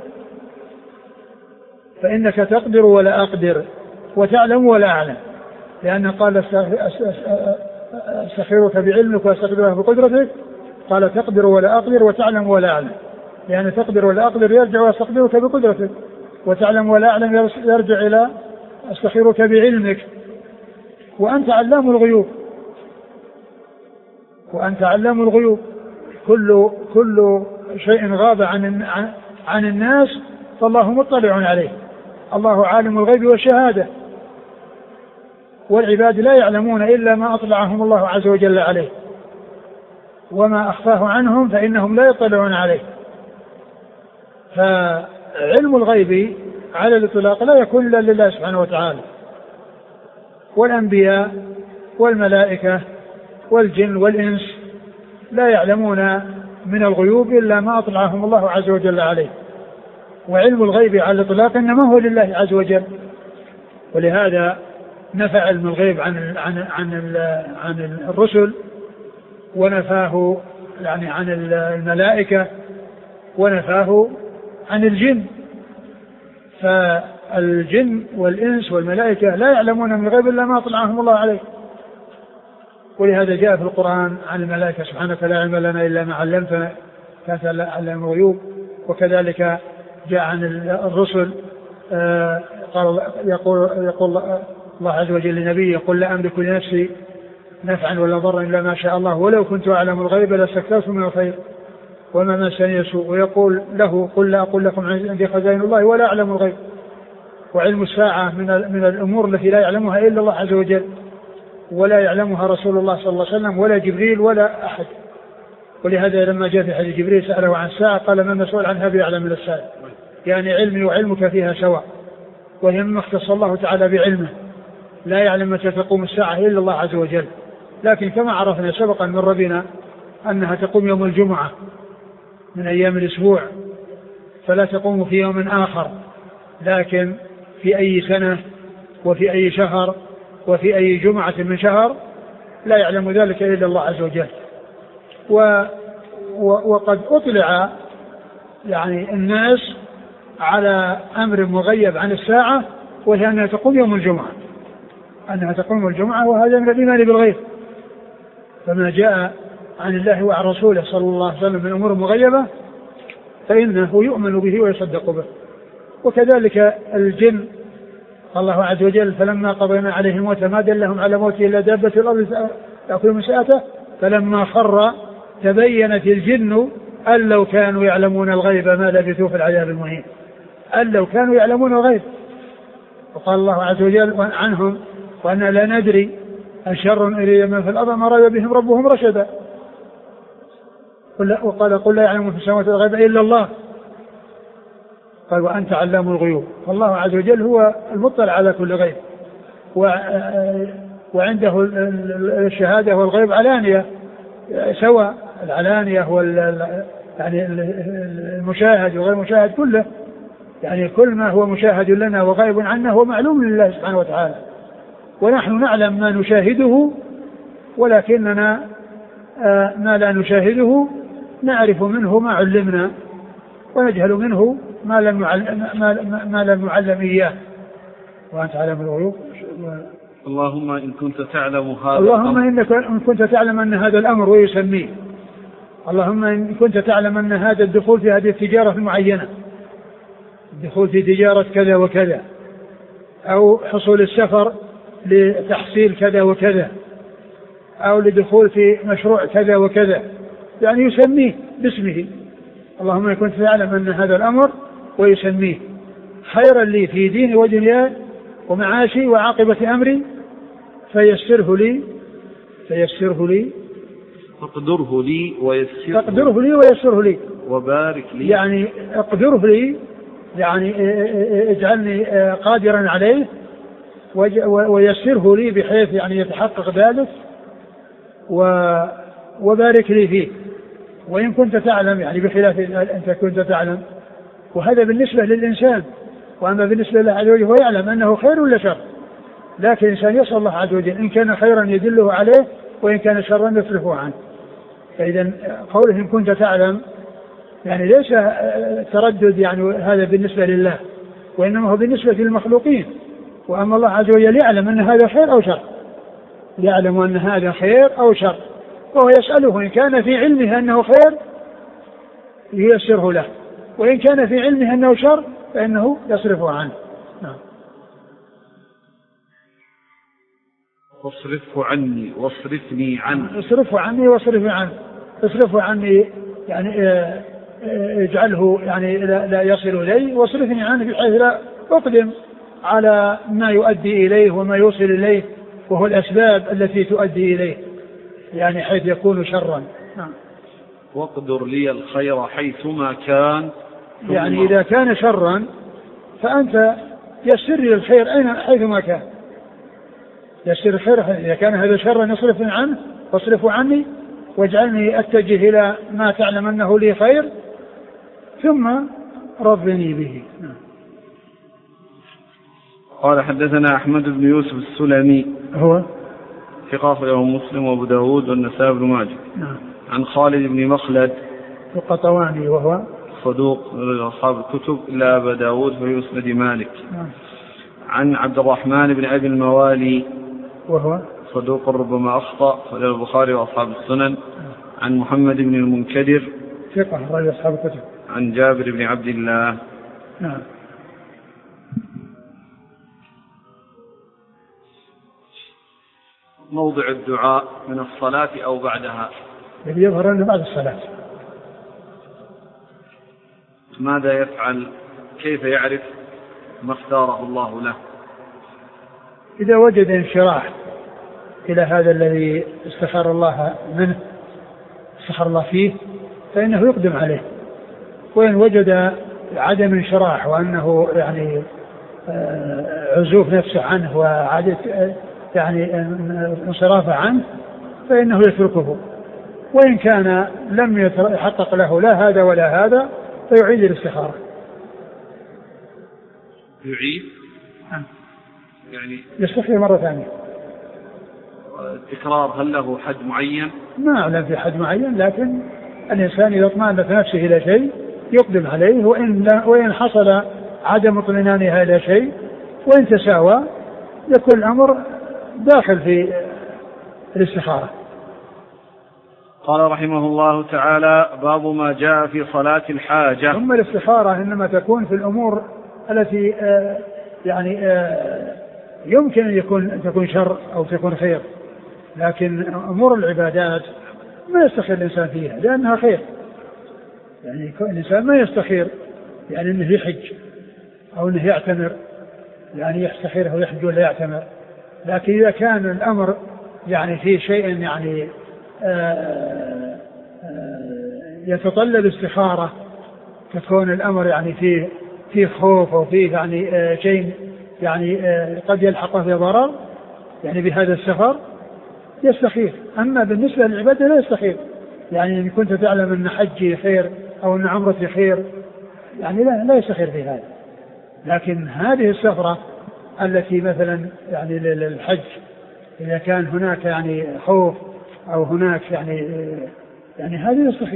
فإنك تقدر ولا أقدر وتعلم ولا أعلم، لأن قال أستخيرك بعلمك وأستقدرك بقدرتك، قال تقدر ولا أقدر وتعلم ولا أعلم، لأن تقدر ولا أقدر يرجع وأستقدرك بقدرتك، وتعلم ولا أعلم يرجع إلى أستخيرك بعلمك وأنت علام الغيوب. وأنت علام الغيوب. كل كل شيء غاب عن عن الناس فالله مطلع عليه. الله عالم الغيب والشهادة، والعباد لا يعلمون إلا ما أطلعهم الله عز وجل عليه، وما أخفاه عنهم فإنهم لا يطلعون عليه. فعلم الغيب على الإطلاق لا يكون إلا لله سبحانه وتعالى. والأنبياء والملائكة والجن والإنس لا يعلمون من الغيوب إلا ما أطلعهم الله عز وجل عليه. وعلم الغيب على الإطلاق إنما هو لله عز وجل. ولهذا نفى علم الغيب عن عن عن عن الرسل، ونفاه يعني عن الملائكة، ونفاه عن الجن. فالجن والإنس والملائكة لا يعلمون من الغيب إلا ما أطلعهم الله عليه. ولهذا جاء في القرآن عن الملائكة سبحانك لا علم لنا إلا ما علمتنا كانت علم الغيوب. وكذلك جاء عن الرسل قال يقول يقول الله عز وجل لنبيه قل لا أملك لنفسي نفعا ولا ضرا إلا ما شاء الله ولو كنت أعلم الغيب لاستكثرت من الخير وما مسني السوء. ويقول له قل لا أقول لكم عندي خزائن الله ولا أعلم الغيب. وعلم الساعة من من الأمور التي لا يعلمها إلا الله عز وجل، ولا يعلمها رسول الله صلى الله عليه وسلم ولا جبريل ولا أحد. ولهذا لما جاء في حديث جبريل سأله عن الساعة قال ما المسؤول عنها بأعلم من السائل. يعني علمي وعلمك فيها سواء، وهي مما اختص الله تعالى بعلمه. لا يعلم متى تقوم الساعة إلا الله عز وجل. لكن كما عرفنا سبقا من ربنا أنها تقوم يوم الجمعة من أيام الأسبوع، فلا تقوم في يوم آخر، لكن في أي سنة وفي أي شهر وفي أي جمعة من شهر لا يعلم ذلك إلا الله عز وجل. و وقد أطلع يعني الناس على أمر مغيب عن الساعة، وهي أنها تقوم يوم الجمعة، أنها تقوم الجمعة، وهذا من الإيمان بالغيب. فما جاء عن الله وعن رسوله صلى الله عليه وسلم من أمور مغيبة فإنه يؤمن به ويصدق به. وكذلك الجن الله عز وجل فلما قضينا عليه الموت ما دلهم على موته إلا دابة الأرض تأكل من ساءته فلما خر تبينت الجن أن لو كانوا يعلمون الغيب ما لبثوا في العذاب المهين. أن لو كانوا يعلمون الغيب. وقال الله عز وجل عنهم وأنا لا ندري أشر أريد من في الأرض ما أراد بهم ربهم رشدا. وقال قل لا يعلم في السماوات والغيب إلا الله. قال وأنت علام الغيوب. فالله عز وجل هو المطلع على كل غيب، وعنده الشهادة والغيب علانية سواء. العلانية وال يعني المشاهد وغير المشاهد كله، يعني كل ما هو مشاهد لنا وغائب عنا هو معلوم لله سبحانه وتعالى. ونحن نعلم ما نشاهده، ولكننا ما لا نشاهده نعرف منه ما علمنا، ونجهل منه ما لم نعلم, ما لم نعلم إياه. وأنت علم الغيوب.
اللهم إن كنت تعلم هذا
اللهم إنك إن كنت تعلم أن هذا الأمر ويسميه. اللهم إن كنت تعلم أن هذا الدخول في هذه التجارة المعينة، الدخول في تجارة كذا وكذا، أو حصول السفر لتحصيل كذا وكذا، أو لدخول في مشروع كذا وكذا، يعني يسميه باسمه. اللهم إن كنت تعلم أن هذا الأمر ويسميه خيرا لي في ديني ودنياي ومعاشي وعاقبة أمري فيسره لي فيسره لي
اقدره لي ويسره
اقدره لي ويسره لي
وبارك لي. يعني
اقدره لي يعني اجعلني قادرا عليه، ويسره لي بحيث يعني يتحقق ذلك، وبارك لي فيه. وإن كنت تعلم يعني بخلاف أنت كنت تعلم، وهذا بالنسبة للإنسان. وأما بالنسبة لله عز وجل هو يعلم أنه خير ولا شر، لكن الإنسان يسأل الله عز وجل إن كان خيرا يدله عليه وإن كان شرا يصرفه عنه. فإذا قوله إن كنت تعلم يعني ليس تردد، يعني هذا بالنسبة لله، وإنما هو بالنسبة للمخلوقين. وأما الله عز وجل يعلم أن هذا خير أو شر، يعلم أن هذا خير أو شر، وهو يسأله إن كان في علمه أنه خير ييسره له، وإن كان في علمه أنه شر فإنه يصرفه عنه. نعم.
واصرفه عني واصرفني عنه.
اصرفه عني واصرفني عنه. اصرفه عني يعني اجعله يعني لا يصل إليه، واصرفني عنه بحيث لا أقدم على ما يؤدي إليه وما يوصل إليه، وهو الأسباب التي تؤدي إليه، يعني حيث يكون شرا. نعم.
واقدر لي الخير حيثما كان،
يعني إذا كان شرا فأنت يسر لي الخير أين حيثما كان، يسر الخير. إذا كان هذا شرا يصرفني عنه واصرفه عني واجعلني أتجه إلى ما تعلم أنه لي خير، ثم رضني به. نعم.
قال حدثنا أحمد بن يوسف السلمي هو ثقة له مسلم وأبو داود والنسائي بن ماجه.
نعم.
عن خالد بن مخلد
القطواني وهو صدوق
أصحاب الكتب إلا أبا داود في مسند مالك.
نعم.
عن عبد الرحمن بن أبي الموالي
وهو
صدوق ربما أخطأ خرج البخاري وأصحاب السنن. نعم. عن محمد بن المنكدر
ثقة رجل أصحاب الكتب.
عن جابر بن عبد الله.
نعم.
موضع الدعاء من الصلاة أو بعدها؟
الذي يظهر أنه بعد الصلاة.
ماذا يفعل؟ كيف يعرف ما اختاره الله له؟
إذا وجد انشراح إلى هذا الذي استخار الله منه استخار الله فيه فإنه يقدم عليه، وإن وجد عدم انشراح وأنه يعني عزوف نفسه عنه وعادة يعني انصراف عنه فإنه يتركه، وإن كان لم يحقق له لا هذا ولا هذا فيعيد الاستخارة.
يعيد يعني
يستخير مرة ثانية.
التكرار هل له حد معين؟
ما أعلم في حد معين، لكن الإنسان إذا اطمأن في نفسه إلى شيء يقدم عليه، وإن, وإن حصل عدم اطمئنانها إلى شيء وإن تساوى يكون الأمر داخل في الاستخارة.
قال رحمه الله تعالى: باب ما جاء في صلاة الحاجة.
ثم الاستخارة إنما تكون في الأمور التي آه يعني آه يمكن أن يكون تكون شر أو تكون خير، لكن أمور العبادات ما يستخير الإنسان فيها لأنها خير. يعني الإنسان ما يستخير يعني أنه يحج أو أنه يعتمر، يعني يستخير أو يحج ولا يعتمر، لكن إذا كان الأمر يعني في شيء يعني آآ آآ يتطلب استخارة، تكون الأمر يعني فيه فيه خوف أو فيه يعني شيء يعني قد يلحقه في ضرر يعني بهذا السفر يستخير. أما بالنسبة للعبادة لا يستخير، يعني إن كنت تعلم أن حجي خير أو أن عمرتي خير يعني لا لا يستخير في هذا. لكن هذه السفرة التي مثلا يعني للحج إذا كان هناك يعني خوف أو هناك يعني يعني هذه يستخير.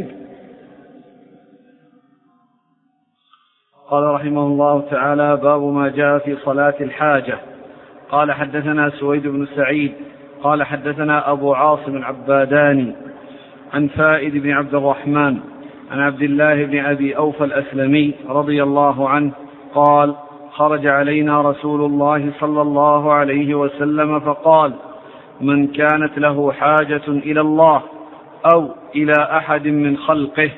قال رحمه الله تعالى: باب ما جاء في صلاة الحاجة. قال حدثنا سويد بن سعيد قال حدثنا أبو عاصم العباداني عن فائد بن عبد الرحمن عن عبد الله بن أبي أوفى الأسلمي رضي الله عنه قال: خرج علينا رسول الله صلى الله عليه وسلم فقال: من كانت له حاجة إلى الله أو إلى أحد من خلقه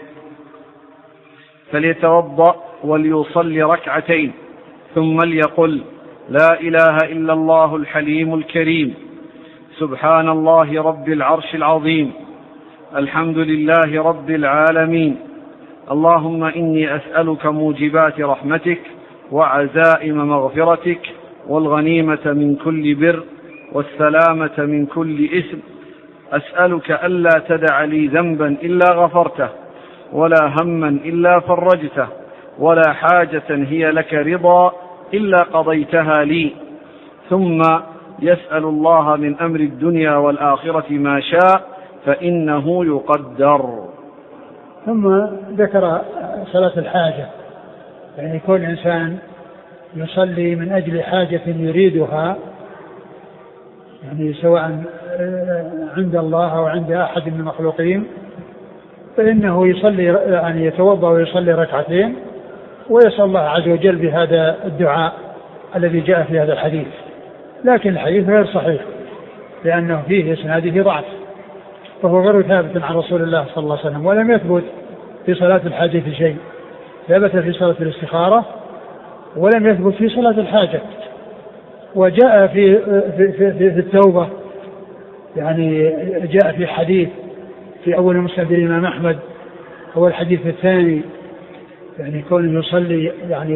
فليتوضأ وليصلي ركعتين ثم ليقل: لا إله إلا الله الحليم الكريم، سبحان الله رب العرش العظيم، الحمد لله رب العالمين، اللهم إني أسألك موجبات رحمتك وعزائم مغفرتك والغنيمة من كل بر والسلامة من كل إثم، أسألك ألا تدع لي ذنبا إلا غفرته ولا هما إلا فرجته ولا حاجة هي لك رضا إلا قضيتها لي. ثم يسأل الله من أمر الدنيا والآخرة ما شاء فإنه يقدر.
ثم ذكر صلاة الحاجة، يعني كل إنسان يصلي من أجل حاجة يريدها، يعني سواء عند الله أو عند أحد من المخلوقين، فإنه يصلي يعني يتوضأ ويصلي ركعتين ويسأل الله عز وجل بهذا الدعاء الذي جاء في هذا الحديث. لكن الحديث غير صحيح، لأنه فيه إسناده ضعف، وهو غير ثابت عن رسول الله صلى الله عليه وسلم. ولم يثبت في صلاة الحاجة شيء، ثبت في صلاة الاستخارة ولم يثبت في صلاة الحاجة. وجاء في في في, في, في التوبة، يعني جاء في حديث في أول مسند الإمام أحمد، هو الحديث الثاني، يعني كونه يصلي يعني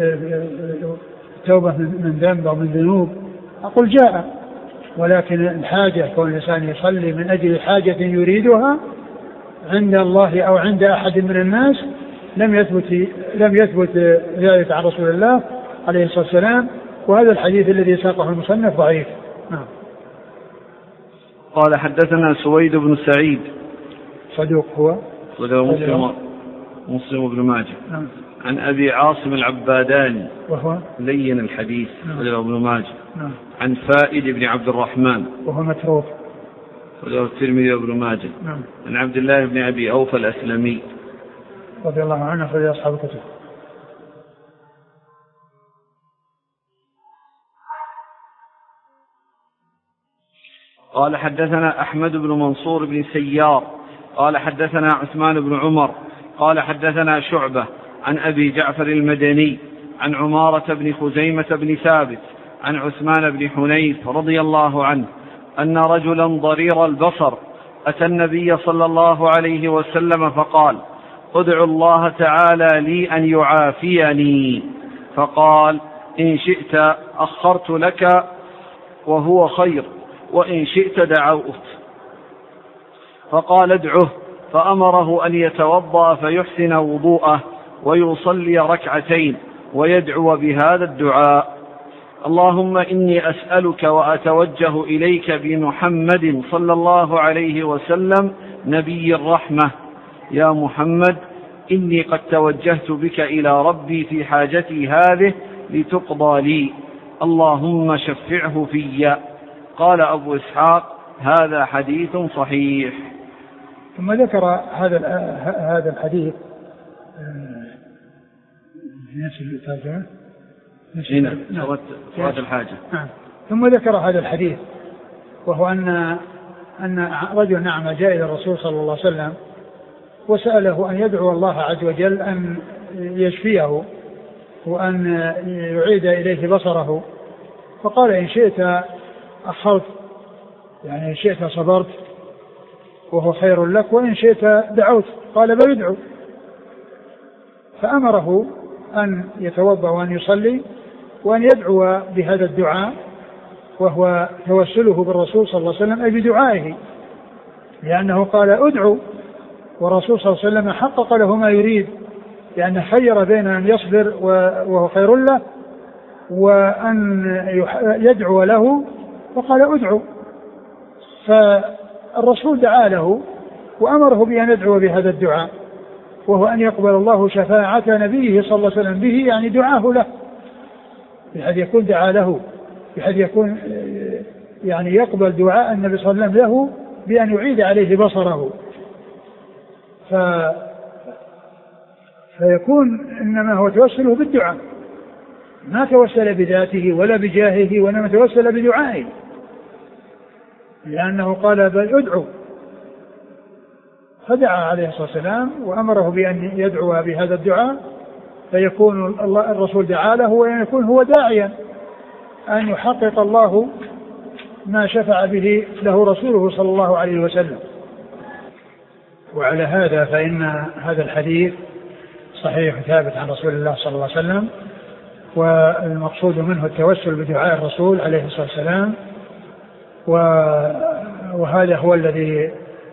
توبة من ذنب أو من ذنوب، أقول جاء، ولكن الحاجة كون الإنسان يصلي من أجل حاجة يريدها عند الله أو عند أحد من الناس لم يثبت لم يثبت ذلك عن رسول الله عليه الصلاة والسلام. وهذا الحديث الذي ساقه المصنف ضعيف. نعم.
قال حدثنا سويد بن سعيد صدوق، هو مسلم مسلم بن ماجه.
نعم.
عن أبي عاصم العباداني
وهو
لين الحديث وله ابن ماجه.
نعم.
عن فائد بن عبد الرحمن
وهو متروك
وله الترمذي وابن ماجه.
نعم.
عن عبد الله بن أبي أوفى الأسلمي
رضي الله عنه أخرج أصحاب الكتب.
قال حدثنا أحمد بن منصور بن سيار قال حدثنا عثمان بن عمر قال حدثنا شعبة عن أبي جعفر المدني عن عمارة بن خزيمة بن ثابت عن عثمان بن حنيف رضي الله عنه أن رجلا ضرير البصر أتى النبي صلى الله عليه وسلم فقال: ادعو الله تعالى لي أن يعافيني. فقال: إن شئت أخرت لك وهو خير، وإن شئت دعوت. فقال: ادعه. فأمره أن يتوضأ فيحسن وضوءه ويصلي ركعتين ويدعو بهذا الدعاء: اللهم إني أسألك وأتوجه إليك بمحمد صلى الله عليه وسلم نبي الرحمة، يا محمد إني قد توجهت بك إلى ربي في حاجتي هذه لتقضى لي، اللهم شفعه في. قال أبو إسحاق: هذا حديث صحيح.
ثم ذكر هذا هذا الحديث
صلاة الحاجة.
ثم ذكر هذا الحديث، وهو أن أن رجل نعم جاء إلى الرسول صلى الله عليه وسلم وسأله أن يدعو الله عز وجل أن يشفيه وأن يعيد إليه بصره، فقال: إن شئت أخرت، يعني إن شئت صبرت وهو خير لك، وإن شئت دعوت. قال: بل ادعو. فأمره أن يتوضأ وأن يصلي وأن يدعو بهذا الدعاء، وهو توسله بالرسول صلى الله عليه وسلم أي بدعائه، لأنه قال: ادعو، والرسول صلى الله عليه وسلم حقق له ما يريد، لأنه خير بين أن يصبر وهو خير له وأن يدعو له، فقال: ادعو. فالرسول دعا له وأمره بأن يدعو بهذا الدعاء، وهو أن يقبل الله شفاعة نبيه صلى الله عليه وسلم به، يعني دعاه له، بحيث يكون دعا له، بحيث يكون يعني يقبل دعاء النبي صلى الله عليه وسلم له بأن يعيد عليه بصره. ف... فيكون إنما هو توسله بالدعاء، ما توسل بذاته ولا بجاهه، وإنما توسل بدعائه، لأنه قال: بل ادعو. فدعا عليه الصلاة والسلام وأمره بأن يدعو بهذا الدعاء، فيكون الله الرسول دعا له ويكون هو داعيا أن يحقق الله ما شفع به له رسوله صلى الله عليه وسلم. وعلى هذا فإن هذا الحديث صحيح ثابت عن رسول الله صلى الله عليه وسلم، والمقصود منه التوسل بدعاء الرسول عليه الصلاة والسلام، وهذا هو الذي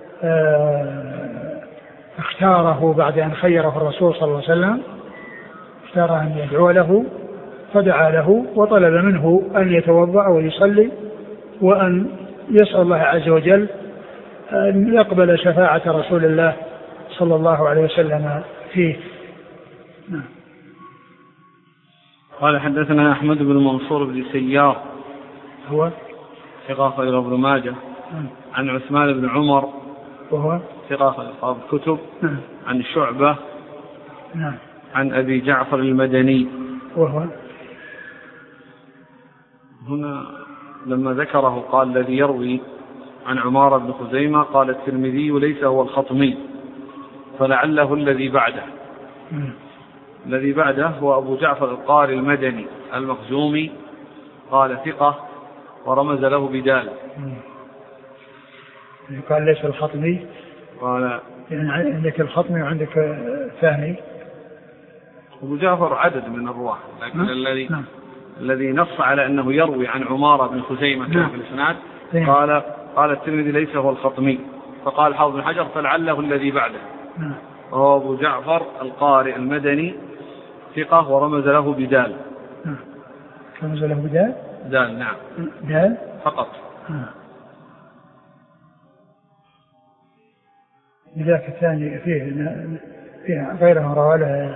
اختاره بعد أن خيره الرسول صلى الله عليه وسلم، اختار أن يدعو له فدعا له وطلب منه أن يتوضأ ويصلي وأن يسأل الله عز وجل أن يقبل شفاعة رسول الله صلى الله عليه وسلم فيه.
قال حدثنا أحمد بن منصور بن سيار
هو
ثقة أخرجه ابن ماجه عن عثمان بن عمر
وهو
ثقة أخرجه أصحاب الكتب عن شعبة
نعم
عن أبي جعفر المدني
وهو
هنا لما ذكره قال الذي يروي عن عمارة بن خزيمة قال الترمذي ليس هو الخطمي فلعله الذي بعده. م. الذي بعده هو أبو جعفر القاري المدني المخزومي قال ثقة ورمز له بدال.
قال ليس الخطمي
قال
يعني عندك الخطمي وعندك الثاني.
أبو جعفر عدد من الرواة لكن
نعم.
الذي
نعم.
الذي نص على أنه يروي عن عمارة بن خزيمة نعم. في الإسناد قال قال الترمذي ليس هو الخطمي فقال حافظ بن حجر فلعله الذي بعده.
نعم.
وهو أبو جعفر القارئ المدني ثقة ورمز له بدال.
نعم. رمز له بدال.
دال نعم.
دال
فقط.
نعم. ذاك الثاني فيه فيه غيره رواه له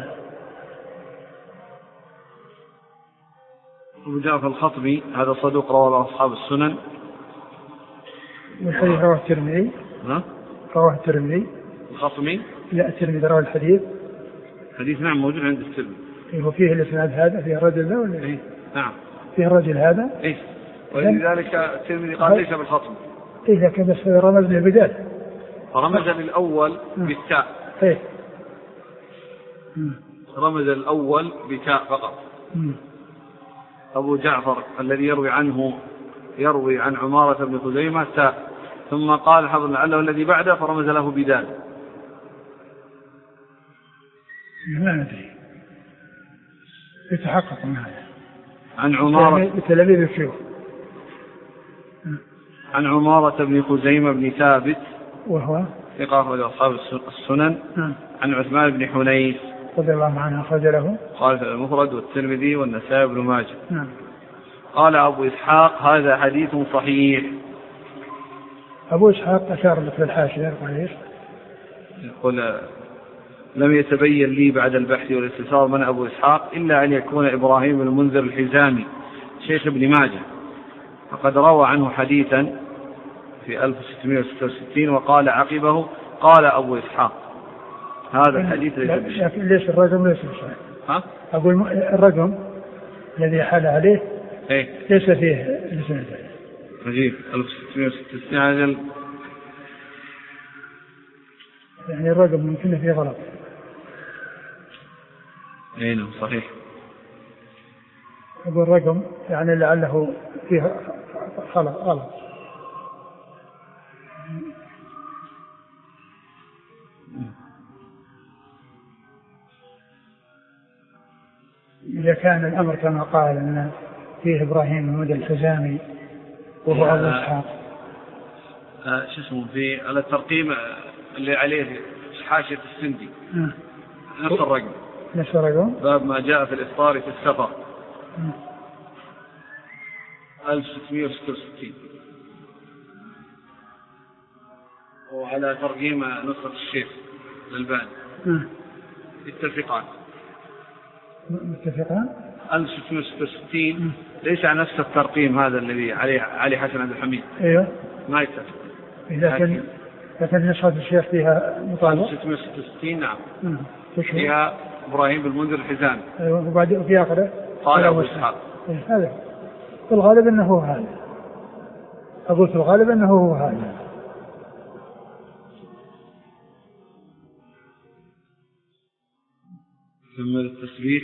أبو جعفر الخطبي هذا صدوق رواه أصحاب السنن.
والحديث رواه الترمذي.
ها؟
رواه الترمذي.
الخطمي؟
لا الترمذي رواه الحديث.
حديث نعم موجود عند الترمذي.
إيه وفيه الإسناد هذا فيه الرجل ذا ولا
إيه؟ نعم.
فيه الرجل هذا.
إيه. ولذلك الترمذي قال ليس بالخطم.
إيه لكن بس رمز للبداية.
رمز للأول بالتاء.
إيه.
رمز الأول بتاء فقط.
م.
أبو جعفر الذي يروي عنه يروي عن عمارة بن خزيمة تاء ثم قال حفظ لعله الذي بعده فرمز له بدال.
ما ندري يتحقق من هذا.
عن عمارة
بتلاميذ الشيوخ.
عن عمارة بن خزيمة بن ثابت
وهو
ثقة رجل أصحاب السنن.
نعم.
عن عثمان بن حنيف
رضي الله عنه أخرج له
قال في المفرد والترمذي والنسائي بن ماجه.
نعم.
قال أبو إسحاق هذا حديث صحيح.
أبو إسحاق أشار لك بالحاشية قال
يقول لم يتبين لي بعد البحث والاستفسار من أبو إسحاق إلا أن يكون إبراهيم بن المنذر الحزامي شيخ ابن ماجه فقد روى عنه حديثا في ألف وستمائة وستة وستين وقال عقبه قال أبو إسحاق هذا الحديث ليس بشيء.
لكن ليش الرقم ليس بشيء.
ها؟
أقول الرقم الذي حال عليه
إيه؟
ليس فيه لسنة
عجيب ألف وستمائة وستة وستين عجل.
يعني الرقم ممكن فيه غلط.
اي نعم صحيح.
أقول رقم يعني لعله فيه غلط غلط. إذا كان الأمر كما قال أن فيه إبراهيم محمود الحزامي وهو أبو إسحاق.
آه شو اسمه في على الترقيم اللي عليه حاشية السندي
آه.
نفس الرقم.
نفس الرقم.
باب ما جاء في الإفطار في السفر. ألف وستمائة وستة وستين. وعلى ترقيم نصرة الشيخ للباني. اتفقان.
متفقان.
ألف وستمائة وستة وستين ليس على نفس الترقيم هذا الذي عليه علي حسن عبد الحميد.
ايوه.
ما يتفق.
لكن لكن نسخة الشيخ فيها مطابق.
ألف وستمائة وستة وستين نعم. مم. فيها إبراهيم بن المنذر الحزامي.
ايوه وبعدين في آخره
قال أبو إسحاق.
هذا في الغالب أنه هو هذا. أقول في الغالب أنه هو هذا.
ثم التسبيح.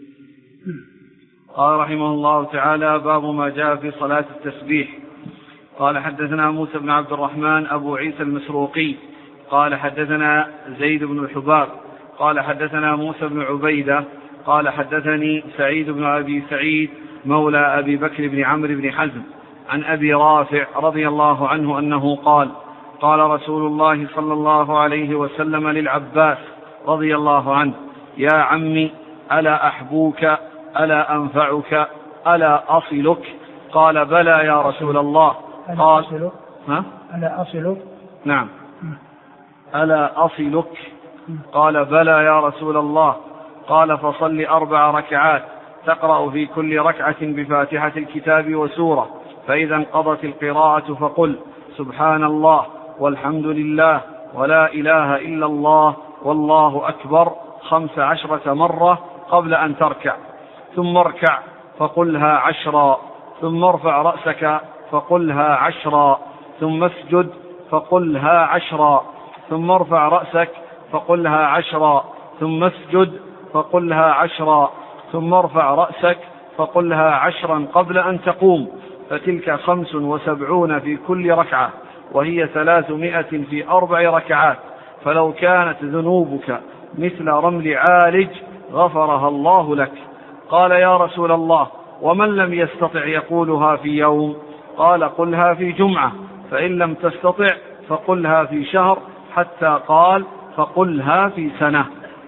قال رحمه الله تعالى باب ما جاء في صلاة التسبيح. قال حدثنا موسى بن عبد الرحمن أبو عيسى المسروقي قال حدثنا زيد بن الحباب قال حدثنا موسى بن عبيدة قال حدثني سعيد بن أبي سعيد مولى أبي بكر بن عمرو بن حزم عن أبي رافع رضي الله عنه أنه قال قال رسول الله صلى الله عليه وسلم للعباس رضي الله عنه يا عمي ألا أحبوك ألا أنفعك ألا أصلك قال بلى يا رسول الله قال
أصلك
ها؟
ألا أصلك
نعم ألا أصلك قال بلى يا رسول الله قال فصل أربع ركعات تقرأ في كل ركعة بفاتحة الكتاب وسورة فإذا انقضت القراءة فقل سبحان الله والحمد لله ولا إله إلا الله والله أكبر خمس عشرة مرة قبل أن تركع ثم اركع فقلها عشرا ثم ارفع رأسك فقلها عشرا ثم اسجد فقلها عشرا ثم ارفع رأسك فقلها عشرا ثم اسجد فقلها عشرا ثم ارفع رأسك فقلها عشرا قبل أن تقوم، فتلك خمس وسبعون في كل ركعة، وهي ثلاثمائة في أربع ركعات. فلو كانت ذنوبك مثل رمل عالج غفرها الله لك. قال يا رسول الله ومن لم يستطع يقولها في يوم؟ قال قلها في جمعة، فإن لم تستطع فقلها في شهر، حتى قال فقلها في سنة.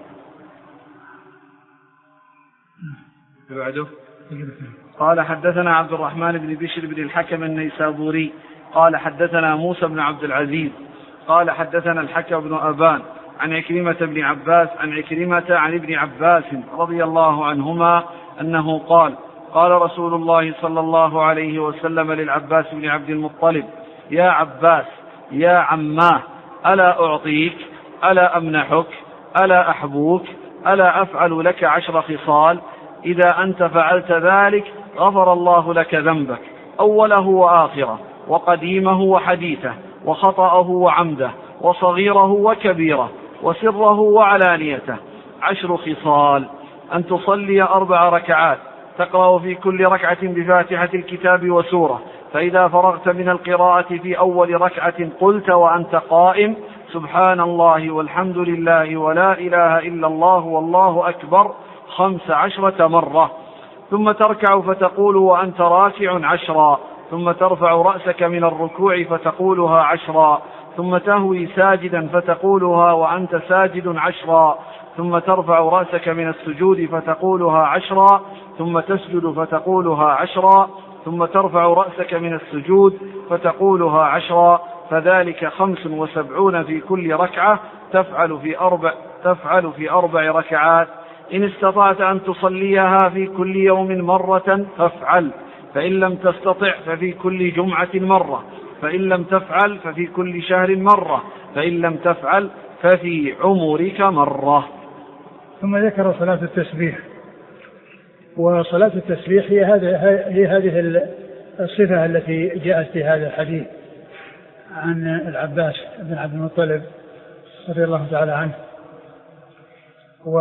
قال حدثنا عبد الرحمن بن بشر بن الحكم النيسابوري قال حدثنا موسى بن عبد العزيز قال حدثنا الحكم بن أبان عن عكرمة بن عباس عن عكرمة عن ابن عباس رضي الله عنهما أنه قال قال رسول الله صلى الله عليه وسلم للعباس بن عبد المطلب يا عباس يا عماه ألا أعطيك ألا أمنحك ألا أحبوك ألا أفعل لك عشر خصال إذا أنت فعلت ذلك غفر الله لك ذنبك أوله وآخره وقديمه وحديثه وخطأه وعمده وصغيره وكبيره وسره وعلانيته. عشر خصال: أن تصلي أربع ركعات تقرأ في كل ركعة بفاتحة الكتاب وسورة، فإذا فرغت من القراءة في أول ركعة قلت وأنت قائم سبحان الله والحمد لله ولا إله إلا الله والله أكبر خمس عشرة مرة، ثم تركع فتقول وأنت راكع عشرا، ثم ترفع رأسك من الركوع فتقولها عشرا، ثم تهوي ساجدا فتقولها وأنت ساجد عشرا، ثم ترفع رأسك من السجود فتقولها عشرا، ثم تسجد فتقولها عشرا، ثم ترفع رأسك من السجود فتقولها عشرا، فذلك خمس وسبعون في كل ركعة تفعل في أربع, تفعل في أربع ركعات. إن استطعت أن تصليها في كل يوم مرة فافعل، فإن لم تستطع ففي كل جمعة مرة، فإن لم تفعل ففي كل شهر مرة، فإن لم تفعل ففي عمرك مرة.
ثم ذكر صلاة التسبيح. وصلاة التسبيح هي هذه الصفة التي جاءت في هذا الحديث عن العباس بن عبد المطلب رضي الله تعالى عنه. و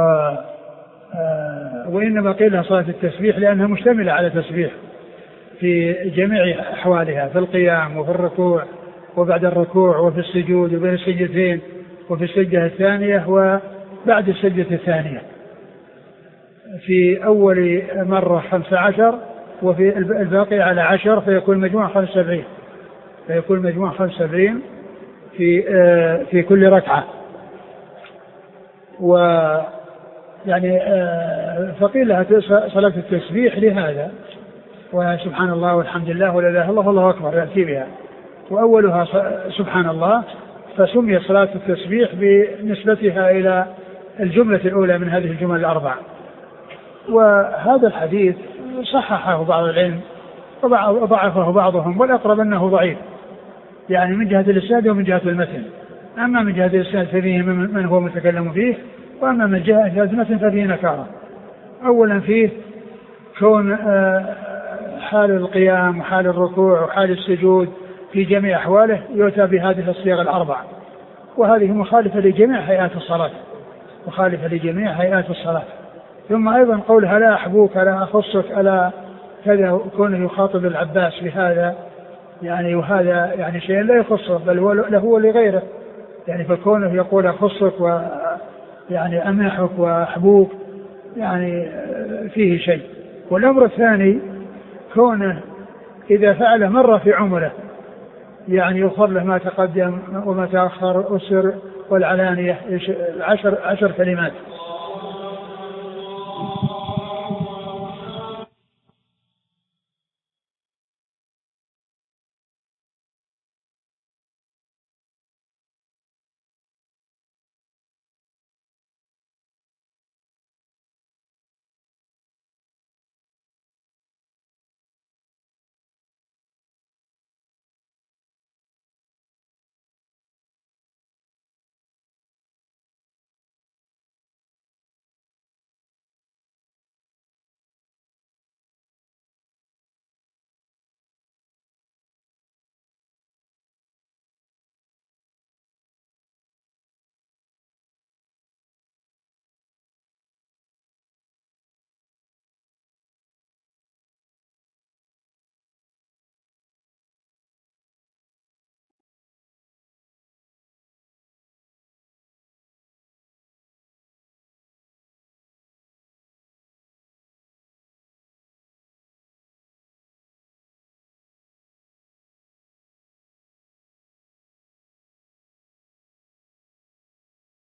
وإنما قيل لها صلاة التسبيح لأنها مشتملة على تسبيح في جميع أحوالها، في القيام وفي الركوع وبعد الركوع وفي السجود وبين السجدتين وفي السجدة الثانية وبعد السجدة الثانية، في أول مرة خمسة عشر وفي الباقي على عشر، فيكون مجموع خمس سبعين فيكون مجموع خمس سبعين في في كل ركعة. و يعني فقيل لها صلاة التسبيح لهذا، وسبحان الله والحمد لله ولا إله إلا الله والله أكبر يأتي بها، وأولها سبحان الله، فسمي صلاة التسبيح بنسبتها إلى الجملة الأولى من هذه الجمل الأربع. وهذا الحديث صححه بعض العلم وضعفه بعضهم، والأقرب أنه ضعيف، يعني من جهة الإسناد ومن جهة المتن. أما من جهة الإسناد ففيه من هو متكلم فيه، وأما من جهة المتن ففيه نكارة. أولا فيه كون حال القيام وحال الركوع وحال السجود في جميع أحواله يؤتى بهذه الصيغ الأربع، وهذه مخالفة لجميع هيئات الصلاة، مخالفة لجميع هيئات الصلاة. ثم أيضا قولها لا أحبوك لا أخصك ألا كذا، كونه يخاطب العباس بهذا يعني، وهذا يعني شيء لا يخصه بل هو له ولغيره، يعني فكونه يقول أخصك ويعني أمنحك وأحبوك يعني فيه شيء. والأمر الثاني كونه إذا فعل مرة في عمره يعني يغفر له ما تقدم وما تأخر والسر والعلانية، عشر, عشر كلمات